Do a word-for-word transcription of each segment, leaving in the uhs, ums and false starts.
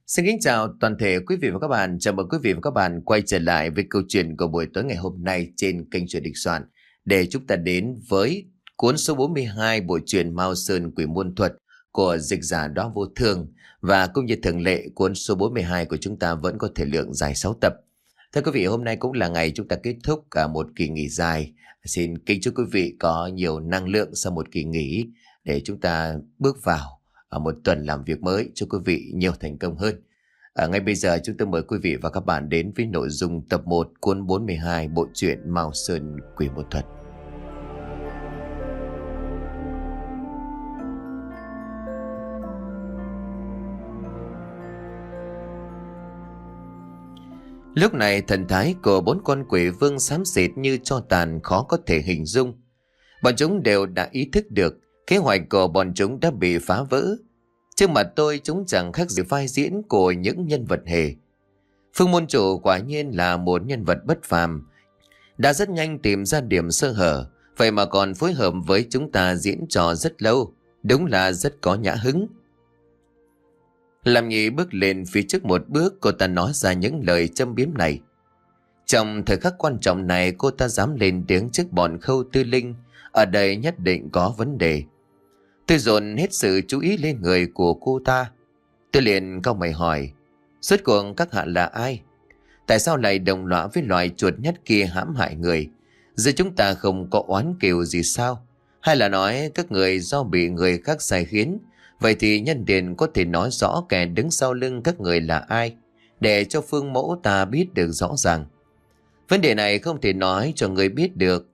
Xin kính chào toàn thể quý vị và các bạn. Chào mừng quý vị và các bạn quay trở lại với câu chuyện của buổi tối ngày hôm nay trên kênh Truyện Địch Soạn, để chúng ta đến với cuốn số bốn mươi hai bộ truyện Mao Sơn Quỷ Môn Thuật của dịch giả Đóa Vô Thương. Và cũng như thường lệ, cuốn số bốn mươi hai của chúng ta vẫn có thời lượng dài sáu tập. Thưa quý vị, hôm nay cũng là ngày chúng ta kết thúc cả một kỳ nghỉ dài. Xin kính chúc quý vị có nhiều năng lượng sau một kỳ nghỉ để chúng ta bước vào ở một tuần làm việc mới. Chúc quý vị nhiều thành công hơn. À, ngay bây giờ chúng tôi mời quý vị và các bạn đến với nội dung tập một cuốn bốn mươi hai bộ truyện Mao Sơn Quỷ Môn Thuật. Lúc này thần thái của bốn con quỷ vương xám xịt như tro tàn, khó có thể hình dung. Bọn chúng đều đã ý thức được kế hoạch của bọn chúng đã bị phá vỡ. Trước mặt tôi, chúng chẳng khác gì vai diễn của những nhân vật hề. Phương môn chủ quả nhiên là một nhân vật bất phàm, đã rất nhanh tìm ra điểm sơ hở, vậy mà còn phối hợp với chúng ta diễn trò rất lâu, đúng là rất có nhã hứng. Làm Nhị bước lên phía trước một bước, cô ta nói ra những lời châm biếm này. Trong thời khắc quan trọng này, cô ta dám lên tiếng trước bọn Khâu Tư Linh, ở đây nhất định có vấn đề. Tôi dồn hết sự chú ý lên người của cô ta. Tôi liền cau mày hỏi, rốt cuộc các hạ là ai? Tại sao lại đồng lõa với loài chuột nhắt kia hãm hại người? Giờ chúng ta không có oán kiều gì sao? Hay là nói các người do bị người khác sai khiến? Vậy thì nhân điền có thể nói rõ kẻ đứng sau lưng các người là ai, để cho phương mẫu ta biết được rõ ràng. Vấn đề này không thể nói cho người biết được.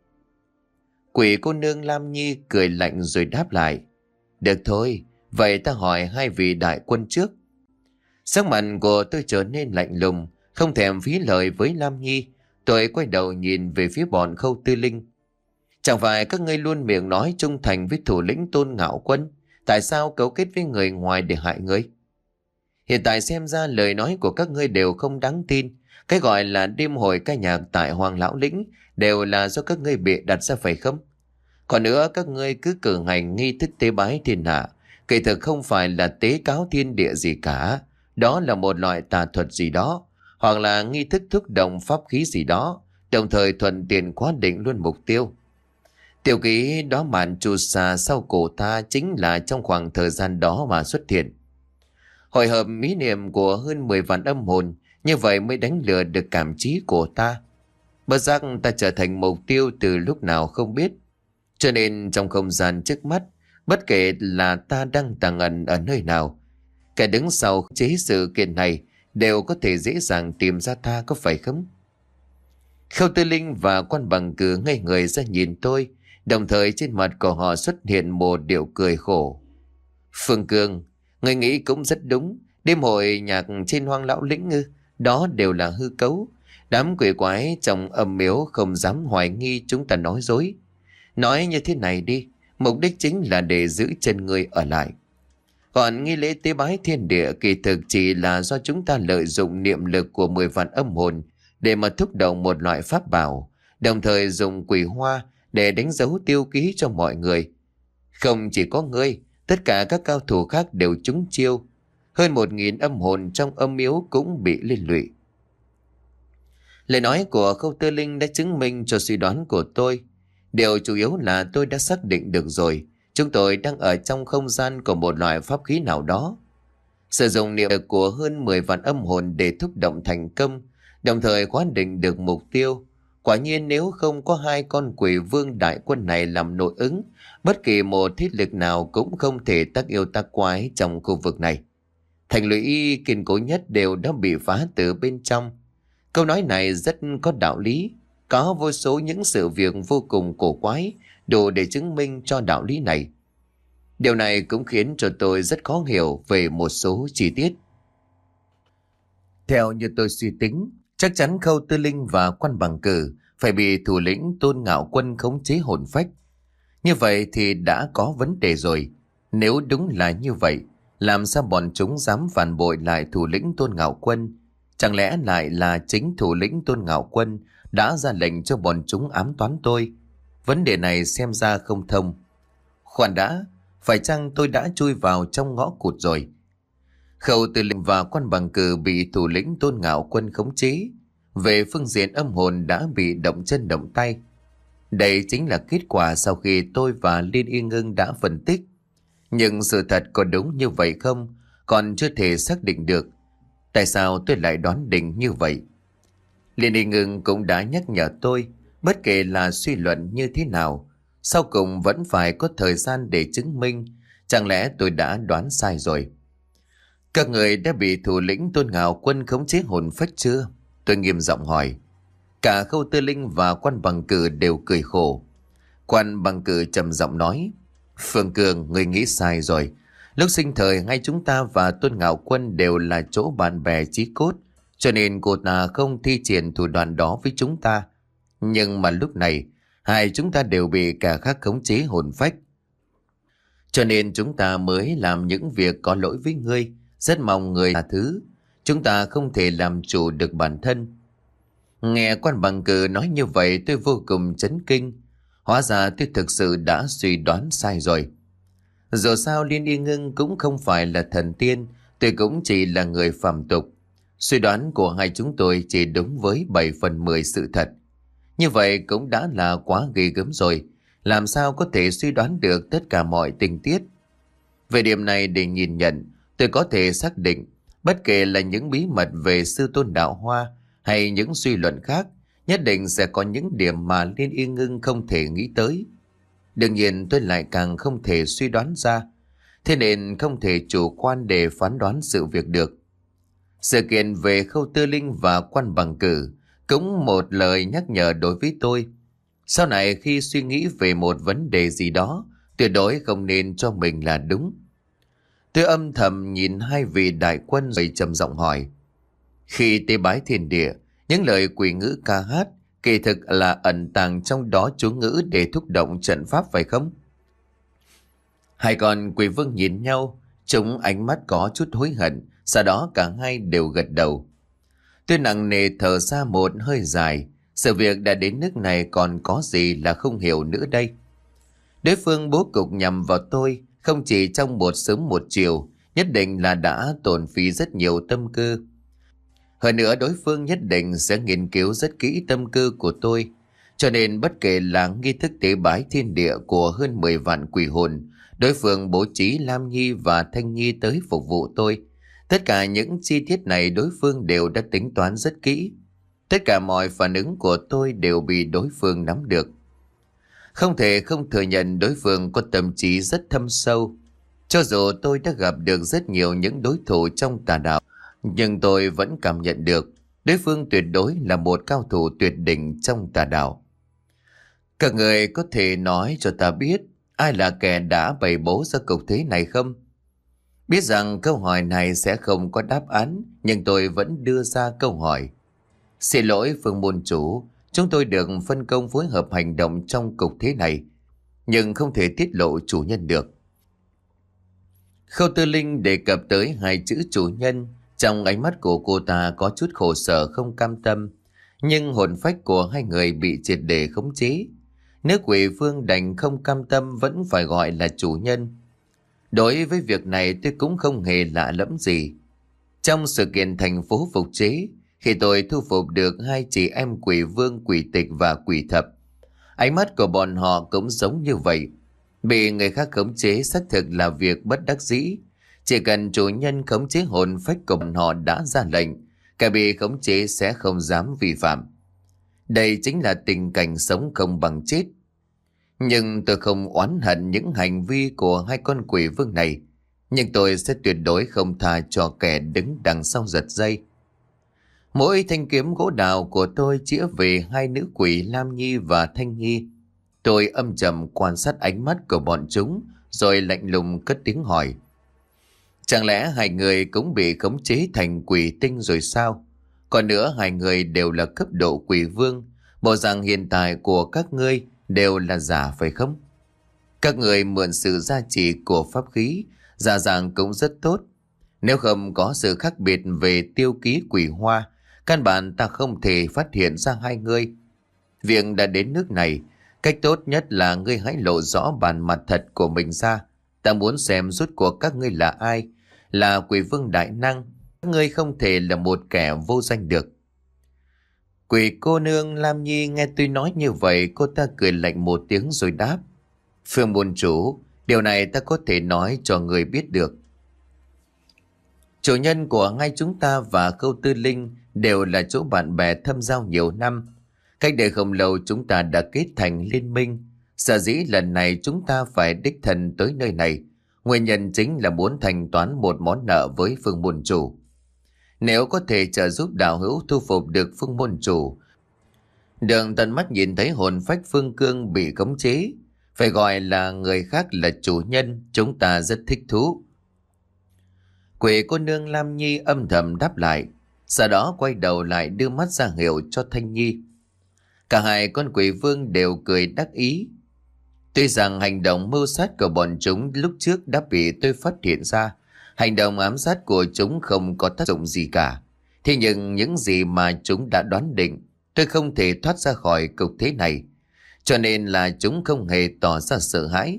Quỷ cô nương Lam Nhi cười lạnh rồi đáp lại, được thôi, vậy ta hỏi hai vị đại quân trước. Sắc mặt của tôi trở nên lạnh lùng, không thèm phí lời với Lam Nhi. Tôi quay đầu nhìn về phía bọn Khâu Tư Linh. Chẳng phải các ngươi luôn miệng nói trung thành với thủ lĩnh Tôn Ngạo Quân, tại sao cấu kết với người ngoài để hại ngươi? Hiện tại xem ra lời nói của các ngươi đều không đáng tin. Cái gọi là đêm hội ca nhạc tại Hoàng Lão Lĩnh đều là do các ngươi bịa đặt ra phải không? Còn nữa, các ngươi cứ cử hành nghi thức tế bái thiên hạ, kỳ thực không phải là tế cáo thiên địa gì cả. Đó là một loại tà thuật gì đó, hoặc là nghi thức thúc động pháp khí gì đó, đồng thời thuận tiện quá định luôn mục tiêu. Tiểu ký đó màn trù xà sau cổ ta chính là trong khoảng thời gian đó mà xuất hiện. Hội hợp ý niệm của hơn mười vạn âm hồn, như vậy mới đánh lừa được cảm trí của ta. Bất giác ta trở thành mục tiêu từ lúc nào không biết. Cho nên trong không gian trước mắt, bất kể là ta đang tàng ẩn ở nơi nào, kẻ đứng sau chế sự kiện này đều có thể dễ dàng tìm ra ta, có phải không? Khâu Tư Linh và Quan Bằng Cử ngây người ra nhìn tôi, đồng thời trên mặt của họ xuất hiện một điệu cười khổ. Phương Cương, người nghĩ cũng rất đúng. Đêm hội nhạc trên Hoang Lão Lĩnh ư? Đó đều là hư cấu. Đám quỷ quái trong âm miếu không dám hoài nghi chúng ta nói dối. Nói như thế này đi, mục đích chính là để giữ chân người ở lại. Còn nghi lễ tế bái thiên địa kỳ thực chỉ là do chúng ta lợi dụng niệm lực của mười vạn âm hồn để mà thúc động một loại pháp bảo, đồng thời dùng quỷ hoa để đánh dấu tiêu ký cho mọi người. Không chỉ có ngươi, tất cả các cao thủ khác đều trúng chiêu. Hơn một nghìn âm hồn trong âm miếu cũng bị liên lụy. Lời nói của Khâu Tư Linh đã chứng minh cho suy đoán của tôi. Điều chủ yếu là tôi đã xác định được rồi, chúng tôi đang ở trong không gian của một loại pháp khí nào đó. Sử dụng niệm lực của hơn mười vạn âm hồn để thúc động thành công, đồng thời khóa định được mục tiêu. Quả nhiên nếu không có hai con quỷ vương đại quân này làm nội ứng, bất kỳ một thiết lực nào cũng không thể tác yêu tác quái trong khu vực này. Thành lũy kiên cố nhất đều đã bị phá từ bên trong. Câu nói này rất có đạo lý. Có vô số những sự việc vô cùng cổ quái đủ để chứng minh cho đạo lý này. Điều này cũng khiến cho tôi rất khó hiểu về một số chi tiết. Theo như tôi suy tính, chắc chắn Khâu Tư Linh và Quan Bằng Cử phải bị thủ lĩnh Tôn Ngạo Quân khống chế hồn phách. Như vậy thì đã có vấn đề rồi. Nếu đúng là như vậy, làm sao bọn chúng dám phản bội lại thủ lĩnh Tôn Ngạo Quân? Chẳng lẽ lại là chính thủ lĩnh Tôn Ngạo Quân đã ra lệnh cho bọn chúng ám toán tôi? Vấn đề này xem ra không thông. Khoan đã, phải chăng tôi đã chui vào trong ngõ cụt rồi? Khâu Tư Linh và Quan Bằng Cử bị thủ lĩnh Tôn Ngạo Quân khống chế. Về phương diện âm hồn đã bị động chân động tay. Đây chính là kết quả sau khi tôi và Liên Y Ngưng đã phân tích. Nhưng sự thật có đúng như vậy không còn chưa thể xác định được. Tại sao tôi lại đoán định như vậy? Liên Y Ngưng cũng đã nhắc nhở tôi, bất kể là suy luận như thế nào, sau cùng vẫn phải có thời gian để chứng minh. Chẳng lẽ tôi đã đoán sai rồi? Các người đã bị thủ lĩnh Tôn Ngạo Quân khống chế hồn phách chưa? Tôi nghiêm giọng hỏi. Cả Khâu Tư Linh và Quan Bằng Cử đều cười khổ. Quan Bằng Cử trầm giọng nói: Phương Cường, người nghĩ sai rồi. Lúc sinh thời ngay chúng ta và Tôn Ngạo Quân đều là chỗ bạn bè chí cốt, cho nên cô ta không thi triển thủ đoạn đó với chúng ta. Nhưng mà lúc này hai chúng ta đều bị kẻ khác khống chế hồn phách, cho nên chúng ta mới làm những việc có lỗi với ngươi. Rất mong người tha thứ. Chúng ta không thể làm chủ được bản thân. Nghe Quan Bằng Cử nói như vậy tôi vô cùng chấn kinh. Hóa ra tôi thực sự đã suy đoán sai rồi. Dù sao Liên Y Ngưng cũng không phải là thần tiên, tôi cũng chỉ là người phàm tục. Suy đoán của hai chúng tôi chỉ đúng với bảy phần mười sự thật. Như vậy cũng đã là quá ghê gớm rồi. Làm sao có thể suy đoán được tất cả mọi tình tiết? Về điểm này để nhìn nhận, tôi có thể xác định bất kể là những bí mật về sư tôn đạo Hoa hay những suy luận khác, nhất định sẽ có những điểm mà Liên Y Ngưng không thể nghĩ tới. Đương nhiên tôi lại càng không thể suy đoán ra, thế nên không thể chủ quan để phán đoán sự việc được. Sự kiện về Khâu Tư Linh và Quan Bằng Cử cũng một lời nhắc nhở đối với tôi. Sau này khi suy nghĩ về một vấn đề gì đó, tuyệt đối không nên cho mình là đúng. Tôi âm thầm nhìn hai vị đại quân rồi trầm giọng hỏi. Khi tế bái thiên địa, những lời quỷ ngữ ca hát kỳ thực là ẩn tàng trong đó chú ngữ để thúc động trận pháp phải không? Hai con quỷ vương nhìn nhau, chúng ánh mắt có chút hối hận, sau đó cả hai đều gật đầu. Tôi nặng nề thở ra một hơi dài, sự việc đã đến nước này còn có gì là không hiểu nữa đây. Đối phương bố cục nhằm vào tôi, không chỉ trong một sớm một chiều, nhất định là đã tổn phí rất nhiều tâm cơ. Hơn nữa đối phương nhất định sẽ nghiên cứu rất kỹ tâm cơ của tôi, cho nên bất kể là nghi thức tế bái thiên địa của hơn mười vạn quỷ hồn, đối phương bố trí Lam Nhi và Thanh Nhi tới phục vụ tôi. Tất cả những chi tiết này đối phương đều đã tính toán rất kỹ. Tất cả mọi phản ứng của tôi đều bị đối phương nắm được. Không thể không thừa nhận đối phương có tâm trí rất thâm sâu. Cho dù tôi đã gặp được rất nhiều những đối thủ trong tà đạo, nhưng tôi vẫn cảm nhận được đối phương tuyệt đối là một cao thủ tuyệt đỉnh trong tà đạo. Các người có thể nói cho ta biết ai là kẻ đã bày bố ra cục thế này không? Biết rằng câu hỏi này sẽ không có đáp án, nhưng tôi vẫn đưa ra câu hỏi. Xin lỗi Phương môn chủ, chúng tôi được phân công phối hợp hành động trong cục thế này, nhưng không thể tiết lộ chủ nhân được. Khâu Tư Linh đề cập tới hai chữ chủ nhân, trong ánh mắt của cô ta có chút khổ sở không cam tâm, nhưng hồn phách của hai người bị triệt để khống chế. Nếu quỷ vương đành không cam tâm vẫn phải gọi là chủ nhân. Đối với việc này tôi cũng không hề lạ lẫm gì. Trong sự kiện thành phố phục chế, khi tôi thu phục được hai chị em quỷ vương, quỷ tịch và quỷ thập, ánh mắt của bọn họ cũng giống như vậy. Bị người khác khống chế xác thực là việc bất đắc dĩ. Chỉ cần chủ nhân khống chế hồn phách của bọn họ đã ra lệnh, kẻ bị khống chế sẽ không dám vi phạm. Đây chính là tình cảnh sống không bằng chết. Nhưng tôi không oán hận những hành vi của hai con quỷ vương này. Nhưng tôi sẽ tuyệt đối không tha cho kẻ đứng đằng sau giật dây. Mỗi thanh kiếm gỗ đào của tôi chĩa về hai nữ quỷ Lam Nhi và Thanh Nhi. Tôi âm trầm quan sát ánh mắt của bọn chúng, rồi lạnh lùng cất tiếng hỏi. Chẳng lẽ hai người cũng bị khống chế thành quỷ tinh rồi sao? Còn nữa hai người đều là cấp độ quỷ vương. Bộ dạng hiện tại của các ngươi đều là giả phải không? Các người mượn sự gia trì của pháp khí, giả dạng cũng rất tốt. Nếu không có sự khác biệt về tiêu ký quỷ hoa, căn bản ta không thể phát hiện ra hai người. Việc đã đến nước này, cách tốt nhất là ngươi hãy lộ rõ bản mặt thật của mình ra. Ta muốn xem rốt cuộc các ngươi là ai, là quỷ vương đại năng, các ngươi không thể là một kẻ vô danh được. Quỷ cô nương Lam Nhi nghe tôi nói như vậy, cô ta cười lạnh một tiếng rồi đáp: Phương môn chủ, điều này ta có thể nói cho người biết được. Chủ nhân của ngay chúng ta và Khâu Tư Linh đều là chỗ bạn bè thâm giao nhiều năm. Cách đây không lâu chúng ta đã kết thành liên minh. Sở dĩ lần này chúng ta phải đích thân tới nơi này, nguyên nhân chính là muốn thanh toán một món nợ với Phương môn chủ. Nếu có thể trợ giúp đạo hữu thu phục được Phương môn chủ, đường tận mắt nhìn thấy hồn phách Phương Cương bị khống chế, phải gọi là người khác là chủ nhân, chúng ta rất thích thú. Quỷ cô nương Lam Nhi âm thầm đáp lại, sau đó quay đầu lại đưa mắt ra hiệu cho Thanh Nhi. Cả hai con quỷ vương đều cười đắc ý. Tuy rằng hành động mưu sát của bọn chúng lúc trước đã bị tôi phát hiện ra, hành động ám sát của chúng không có tác dụng gì cả. Thế nhưng những gì mà chúng đã đoán định, tôi không thể thoát ra khỏi cục thế này. Cho nên là chúng không hề tỏ ra sợ hãi.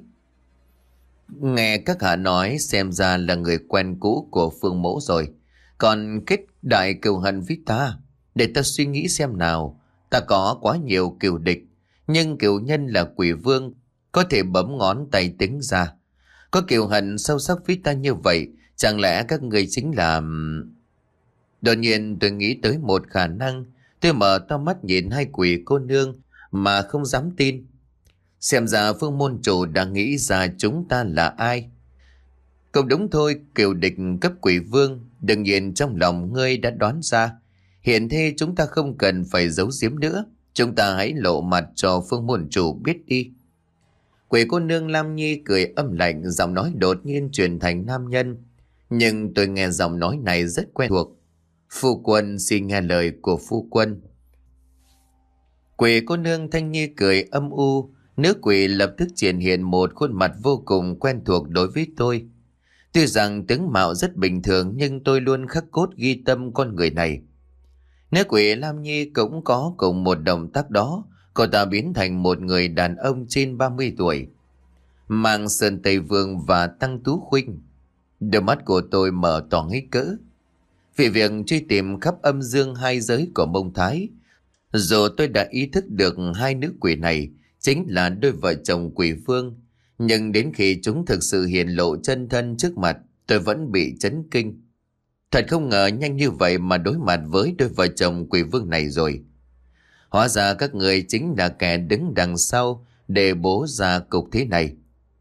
Nghe các hạ nói xem ra là người quen cũ của Phương mẫu rồi. Còn kết đại cừu hận với ta, để ta suy nghĩ xem nào. Ta có quá nhiều cừu địch, nhưng cừu nhân là quỷ vương, có thể bấm ngón tay tính ra. Có cừu hận sâu sắc với ta như vậy, chẳng lẽ các người chính là... Đột nhiên tôi nghĩ tới một khả năng. Tôi mở to mắt nhìn hai quỷ cô nương mà không dám tin. Xem ra Phương môn chủ đã nghĩ ra chúng ta là ai. Cũng đúng thôi, kiều địch cấp quỷ vương, đương nhiên trong lòng ngươi đã đoán ra. Hiện thế chúng ta không cần phải giấu giếm nữa, chúng ta hãy lộ mặt cho Phương môn chủ biết đi. Quỷ cô nương Lam Nhi cười âm lạnh, giọng nói đột nhiên chuyển thành nam nhân. Nhưng tôi nghe giọng nói này rất quen thuộc. Phu quân xin nghe lời của phu quân. Quỷ cô nương Thanh Nhi cười âm u. Nữ quỷ lập tức triển hiện một khuôn mặt vô cùng quen thuộc đối với tôi. Tuy rằng tướng mạo rất bình thường, nhưng tôi luôn khắc cốt ghi tâm con người này. Nữ quỷ Lam Nhi cũng có cùng một động tác đó. Cô ta biến thành một người đàn ông trên ba mươi tuổi, mang sơn Tây Vương và Tăng Tú Khuynh. Đôi mắt của tôi mở to hết cỡ. Vì việc truy tìm khắp âm dương hai giới của Mông Thái, dù tôi đã ý thức được hai nữ quỷ này chính là đôi vợ chồng quỷ vương, nhưng đến khi chúng thực sự hiện lộ chân thân trước mặt, tôi vẫn bị chấn kinh. Thật không ngờ nhanh như vậy mà đối mặt với đôi vợ chồng quỷ vương này rồi. Hóa ra các người chính là kẻ đứng đằng sau để bố ra cục thế này.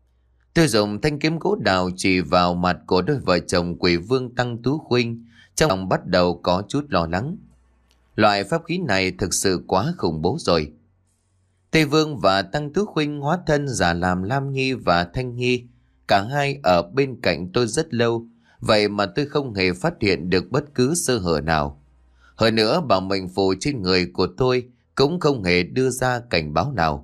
Tôi dùng thanh kiếm gỗ đào chỉ vào mặt của đôi vợ chồng quỷ vương Tăng Tú Khuynh, trong lòng bắt đầu có chút lo lắng. Loại pháp khí này thực sự quá khủng bố rồi. Tây Vương và Tăng Tú Khuynh hóa thân giả làm Lam Nhi và Thanh Nhi. Cả hai ở bên cạnh tôi rất lâu, vậy mà tôi không hề phát hiện được bất cứ sơ hở nào. Hơn nữa bảo mệnh phù trên người của tôi cũng không hề đưa ra cảnh báo nào.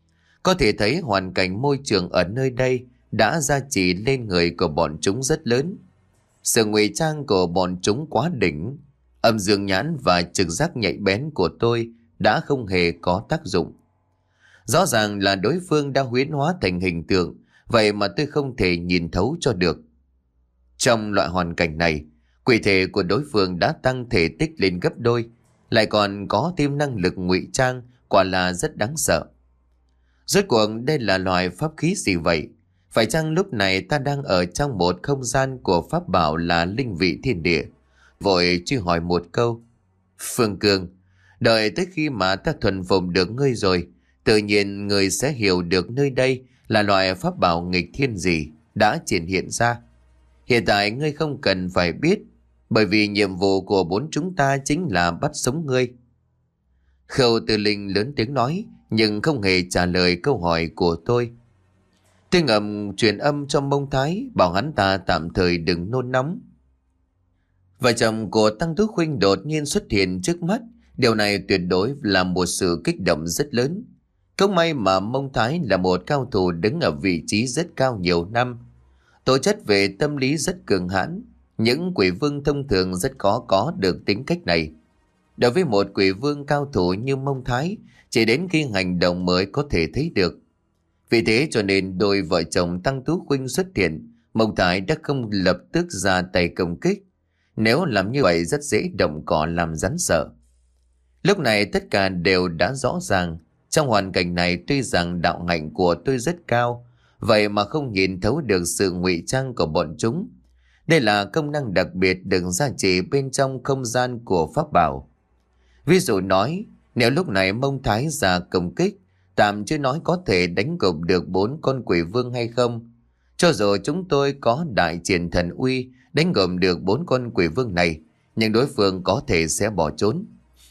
Có thể thấy hoàn cảnh môi trường ở nơi đây đã gia trì lên người của bọn chúng rất lớn. Sự ngụy trang của bọn chúng quá đỉnh. Âm dương nhãn và trực giác nhạy bén của tôi đã không hề có tác dụng. Rõ ràng là đối phương đã huyễn hóa thành hình tượng, vậy mà tôi không thể nhìn thấu cho được. Trong loại hoàn cảnh này, quỷ thể của đối phương đã tăng thể tích lên gấp đôi, lại còn có thêm năng lực ngụy trang, quả là rất đáng sợ. Rốt cuộc đây là loại pháp khí gì vậy? Phải chăng lúc này ta đang ở trong một không gian của pháp bảo là linh vị thiên địa? Vội truy hỏi một câu. Phương Cương, đợi tới khi mà ta thuần phục được ngươi rồi, tự nhiên ngươi sẽ hiểu được nơi đây là loại pháp bảo nghịch thiên gì đã triển hiện ra. Hiện tại ngươi không cần phải biết, bởi vì nhiệm vụ của bốn chúng ta chính là bắt sống ngươi. Khâu Tư Linh lớn tiếng nói, nhưng không hề trả lời câu hỏi của tôi. Tôi ngầm truyền âm cho Mông Thái, bảo hắn ta tạm thời đừng nôn nóng. Vợ chồng của Tăng Tú Khuynh đột nhiên xuất hiện trước mắt. Điều này tuyệt đối là một sự kích động rất lớn. Không may mà Mông Thái là một cao thủ đứng ở vị trí rất cao nhiều năm. Tố chất về tâm lý rất cường hãn. Những quỷ vương thông thường rất khó có được tính cách này. Đối với một quỷ vương cao thủ như Mông Thái, chỉ đến khi hành động mới có thể thấy được. Vì thế cho nên đôi vợ chồng Tăng Tú Khuynh xuất hiện, Mông Thái đã không lập tức ra tay công kích. Nếu làm như vậy rất dễ động cỏ làm rắn sợ. Lúc này tất cả đều đã rõ ràng. Trong hoàn cảnh này tuy rằng đạo hạnh của tôi rất cao, vậy mà không nhìn thấu được sự ngụy trang của bọn chúng. Đây là công năng đặc biệt được gia trì bên trong không gian của pháp bảo. Ví dụ nói, nếu lúc này Mông Thái ra công kích, tạm chưa nói có thể đánh gục được bốn con quỷ vương hay không. Cho dù chúng tôi có đại triển thần uy đánh gục được bốn con quỷ vương này, nhưng đối phương có thể sẽ bỏ trốn.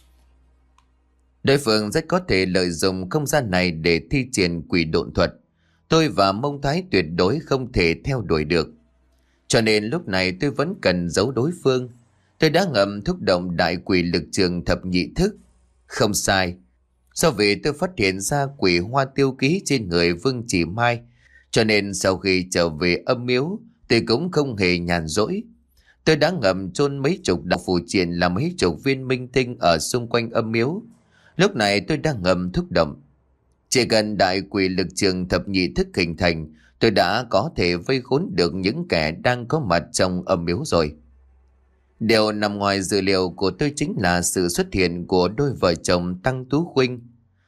Đối phương rất có thể lợi dụng không gian này để thi triển quỷ độn thuật. Tôi và Mông Thái tuyệt đối không thể theo đuổi được. Cho nên lúc này tôi vẫn cần giấu đối phương. Tôi đã ngầm thúc động đại quỷ lực trường thập nhị thức. Không sai. Do vì tôi phát hiện ra quỷ hoa tiêu ký trên người Vương Chỉ Mai, cho nên sau khi trở về âm miếu, tôi cũng không hề nhàn rỗi. Tôi đã ngầm chôn mấy chục đạo phù triện là mấy chục viên minh tinh ở xung quanh âm miếu. Lúc này tôi đang ngầm thúc động. Chỉ cần đại quỷ lực trường thập nhị thức hình thành, tôi đã có thể vây khốn được những kẻ đang có mặt trong âm miếu rồi. Điều nằm ngoài dự liệu của tôi chính là sự xuất hiện của đôi vợ chồng Tăng Tú Khuynh.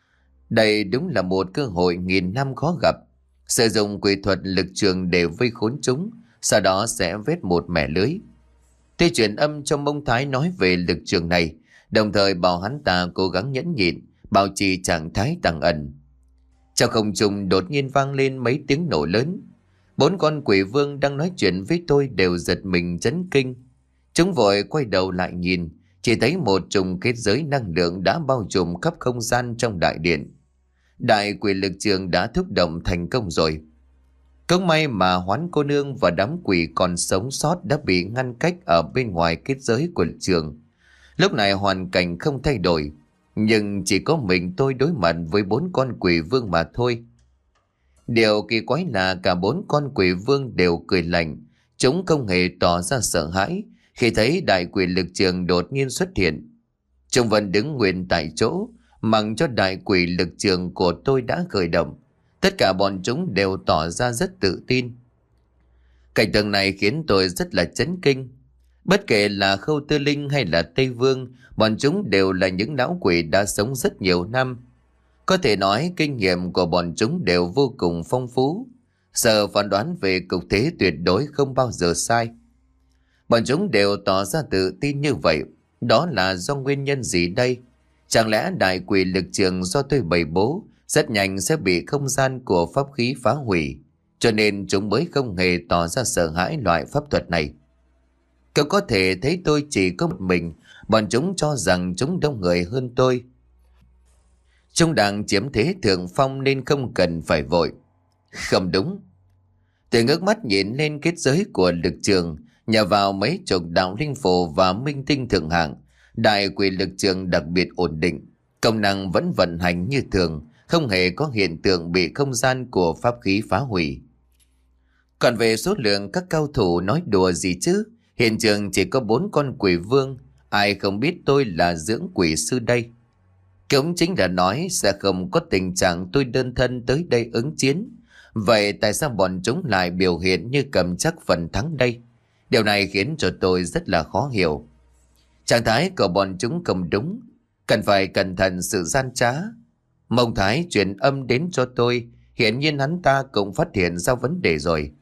Đây đúng là một cơ hội nghìn năm khó gặp. Sử dụng quỷ thuật lực trường để vây khốn chúng, sau đó sẽ vết một mẻ lưới. Tôi truyền âm cho Mông Thái nói về lực trường này, đồng thời bảo hắn ta cố gắng nhẫn nhịn, bảo trì trạng thái tàng ẩn. Trong không trung đột nhiên vang lên mấy tiếng nổ lớn. Bốn con quỷ vương đang nói chuyện với tôi đều giật mình chấn kinh. Chúng vội quay đầu lại nhìn, chỉ thấy một trùng kết giới năng lượng đã bao trùm khắp không gian trong đại điện. Đại quỷ lực trường đã thúc động thành công rồi. Cũng may mà Hoán cô nương và đám quỷ còn sống sót đã bị ngăn cách ở bên ngoài kết giới của lực trường. Lúc này hoàn cảnh không thay đổi, nhưng chỉ có mình tôi đối mặt với bốn con quỷ vương mà thôi. Điều kỳ quái là cả bốn con quỷ vương đều cười lạnh. Chúng không hề tỏ ra sợ hãi khi thấy đại quỷ lực trường đột nhiên xuất hiện. Chúng vẫn đứng nguyên tại chỗ, mặc cho đại quỷ lực trường của tôi đã khởi động. Tất cả bọn chúng đều tỏ ra rất tự tin. Cảnh tượng này khiến tôi rất là chấn kinh. Bất kể là Khâu Tư Linh hay là Tây Vương, bọn chúng đều là những lão quỷ đã sống rất nhiều năm. Có thể nói kinh nghiệm của bọn chúng đều vô cùng phong phú. Giờ phán đoán về cục thế tuyệt đối không bao giờ sai. Bọn chúng đều tỏ ra tự tin như vậy. Đó là do nguyên nhân gì đây? Chẳng lẽ đại quỷ lực trường do tôi bày bố rất nhanh sẽ bị không gian của pháp khí phá hủy, cho nên chúng mới không hề tỏ ra sợ hãi loại pháp thuật này? Cậu có thể thấy tôi chỉ có một mình, bọn chúng cho rằng chúng đông người hơn tôi. Chúng đang chiếm thế thượng phong nên không cần phải vội. Không đúng. Tôi ngước mắt nhìn lên kết giới của lực trường, nhờ vào mấy chục đạo linh phù và minh tinh thượng hạng, đại quỷ lực trường đặc biệt ổn định, công năng vẫn vận hành như thường, không hề có hiện tượng bị không gian của pháp khí phá hủy. Còn về số lượng các cao thủ nói đùa gì chứ, hiện trường chỉ có bốn con quỷ vương, ai không biết tôi là dưỡng quỷ sư đây. Cũng chính là nói sẽ không có tình trạng tôi đơn thân tới đây ứng chiến. Vậy tại sao bọn chúng lại biểu hiện như cầm chắc phần thắng đây? Điều này khiến cho tôi rất là khó hiểu. Trạng thái của bọn chúng không đúng, cần phải cẩn thận sự gian trá. Mông Thái truyền âm đến cho tôi, hiển nhiên hắn ta cũng phát hiện ra vấn đề rồi.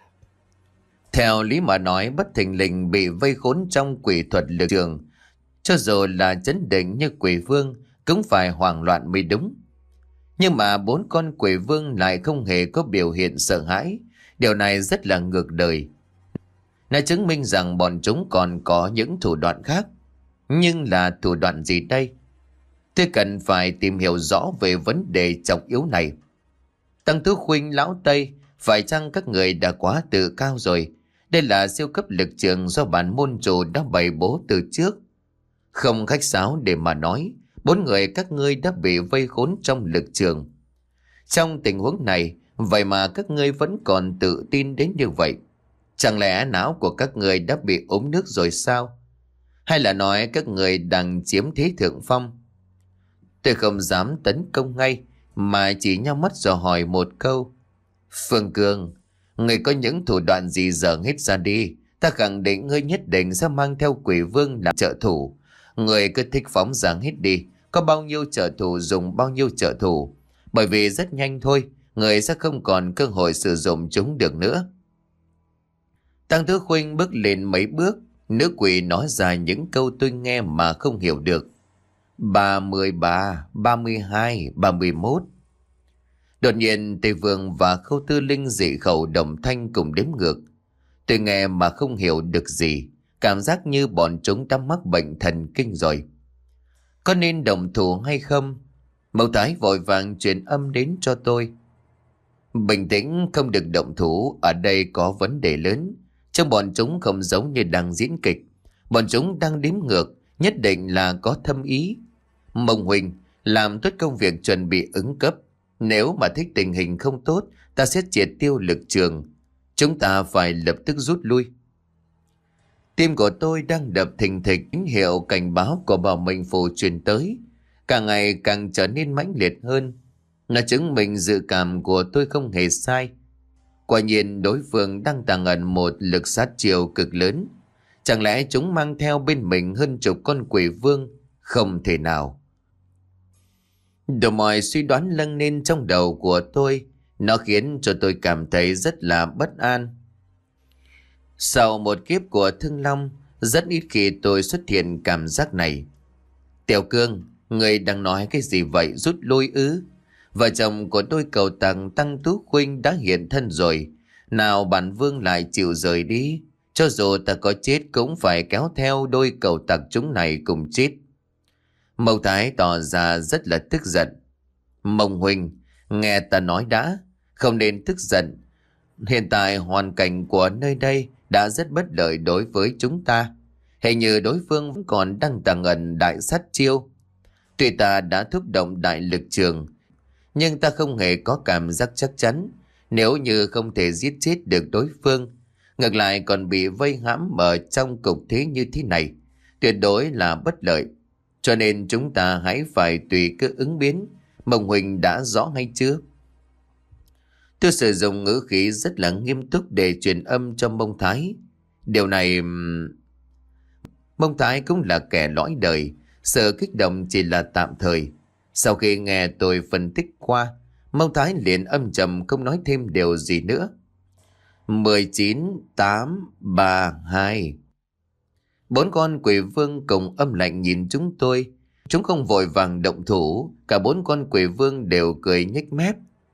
Theo lý mà nói, bất thình lình bị vây khốn trong quỷ thuật lực trường, cho dù là chấn định như quỷ vương cũng phải hoảng loạn mới đúng. Nhưng mà bốn con quỷ vương lại không hề có biểu hiện sợ hãi. Điều này rất là ngược đời. Nó chứng minh rằng bọn chúng còn có những thủ đoạn khác. Nhưng là thủ đoạn gì đây? Tôi cần phải tìm hiểu rõ về vấn đề trọng yếu này. Tăng Tú Khuynh, lão Tây, phải chăng các người đã quá tự cao rồi? Đây là siêu cấp lực trường do bản môn chủ đã bày bố từ trước. Không khách sáo để mà nói, bốn người các ngươi đã bị vây khốn trong lực trường. Trong tình huống này, vậy mà các ngươi vẫn còn tự tin đến như vậy. Chẳng lẽ não của các người đã bị ốm nước rồi sao? Hay là nói các người đang chiếm thế thượng phong? Tôi không dám tấn công ngay, mà chỉ nhắm mắt dò hỏi một câu. Phương Cương, Người có những thủ đoạn gì dở hết ra đi. Ta khẳng định ngươi nhất định sẽ mang theo quỷ vương làm trợ thủ. Người cứ thích phóng dáng hết đi. Có bao nhiêu trợ thủ dùng bao nhiêu trợ thủ. Bởi vì rất nhanh thôi, người sẽ không còn cơ hội sử dụng chúng được nữa. Tăng Thứ Khuynh bước lên mấy bước. Nữ quỷ nói ra những câu tôi nghe mà không hiểu được. Ba mươi ba, ba mươi hai, ba mươi mốt. Đột nhiên Tây Vương và Khâu Tư Linh dị khẩu đồng thanh cùng đếm ngược. Tôi nghe mà không hiểu được gì. Cảm giác như bọn chúng đã mắc bệnh thần kinh rồi. Có nên đồng thủ hay không? Mậu Thái vội vàng truyền âm đến cho tôi. Bình tĩnh, không được động thủ. Ở đây có vấn đề lớn. Trong bọn chúng không giống như đang diễn kịch. Bọn chúng đang đếm ngược. Nhất định là có thâm ý. Mông Huỳnh, làm tốt công việc chuẩn bị ứng cấp. Nếu mà thích tình hình không tốt, ta sẽ triệt tiêu lực trường. Chúng ta phải lập tức rút lui. Tim của tôi đang đập thình thịch, tín hiệu cảnh báo của bảo mệnh phù truyền tới. Càng ngày càng trở nên mãnh liệt hơn. Nó chứng minh dự cảm của tôi không hề sai. Quả nhiên đối phương đang tàng ẩn một lực sát chiêu cực lớn. Chẳng lẽ chúng mang theo bên mình hơn chục con quỷ vương? Không thể nào. Đủ mọi suy đoán lâng lên trong đầu của tôi. Nó khiến cho tôi cảm thấy rất là bất an. Sau một kiếp của Thương Long, rất ít khi tôi xuất hiện cảm giác này. Tiểu Cương, người đang nói cái gì vậy, rút lui ư? Vợ chồng của tôi cầu tặng Tăng Tú Khuynh đã hiện thân rồi. Nào bản vương lại chịu rời đi. Cho dù ta có chết cũng phải kéo theo đôi cầu tặc chúng này cùng chết. Mậu Thái tỏ ra rất là tức giận. Mông Huynh, nghe ta nói đã, không nên tức giận. Hiện tại hoàn cảnh của nơi đây đã rất bất lợi đối với chúng ta. Hình như đối phương vẫn còn đang tàng ẩn đại sát chiêu. Tuy ta đã thúc động đại lực trường, nhưng ta không hề có cảm giác chắc chắn. Nếu như không thể giết chết được đối phương, ngược lại còn bị vây hãm ở trong cục thế như thế này, tuyệt đối là bất lợi. Cho nên chúng ta hãy phải tùy cơ ứng biến. Mông Huỳnh đã rõ hay chưa? Tôi sử dụng ngữ khí rất là nghiêm túc để truyền âm cho Mông Thái. Điều này... Mông Thái cũng là kẻ lõi đời. Sự kích động chỉ là tạm thời. Sau khi nghe tôi phân tích qua, Mông Thái liền âm trầm không nói thêm điều gì nữa. Mười chín, tám, ba, hai. Bốn con quỷ vương cùng âm lạnh nhìn chúng tôi. Chúng không vội vàng động thủ. Cả bốn con quỷ vương đều cười nhếch mép.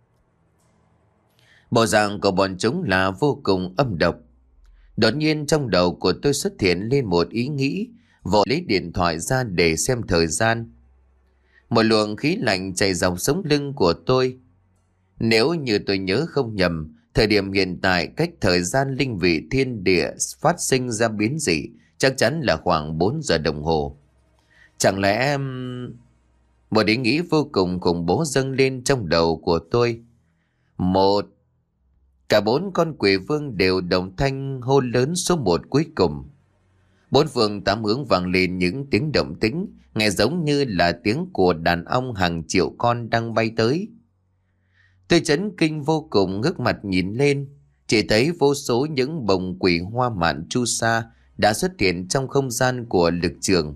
Bộ dạng của bọn chúng là vô cùng âm độc. Đột nhiên trong đầu của tôi xuất hiện lên một ý nghĩ. Vội lấy điện thoại ra để xem thời gian. Một luồng khí lạnh chạy dọc sống lưng của tôi. Nếu như tôi nhớ không nhầm, thời điểm hiện tại cách thời gian linh vị thiên địa phát sinh ra biến dị chắc chắn là khoảng bốn giờ đồng hồ. Chẳng lẽ... Một ý nghĩ vô cùng khủng bố dâng lên trong đầu của tôi. Một... Cả bốn con quỷ vương đều đồng thanh hô lớn số một cuối cùng. Bốn phương tám hướng vang lên những tiếng động tĩnh, nghe giống như là tiếng của đàn ong hàng triệu con đang bay tới. Tôi chấn kinh vô cùng, ngước mặt nhìn lên, chỉ thấy vô số những bông quỷ hoa mạn chu sa đã xuất hiện trong không gian của lực trường.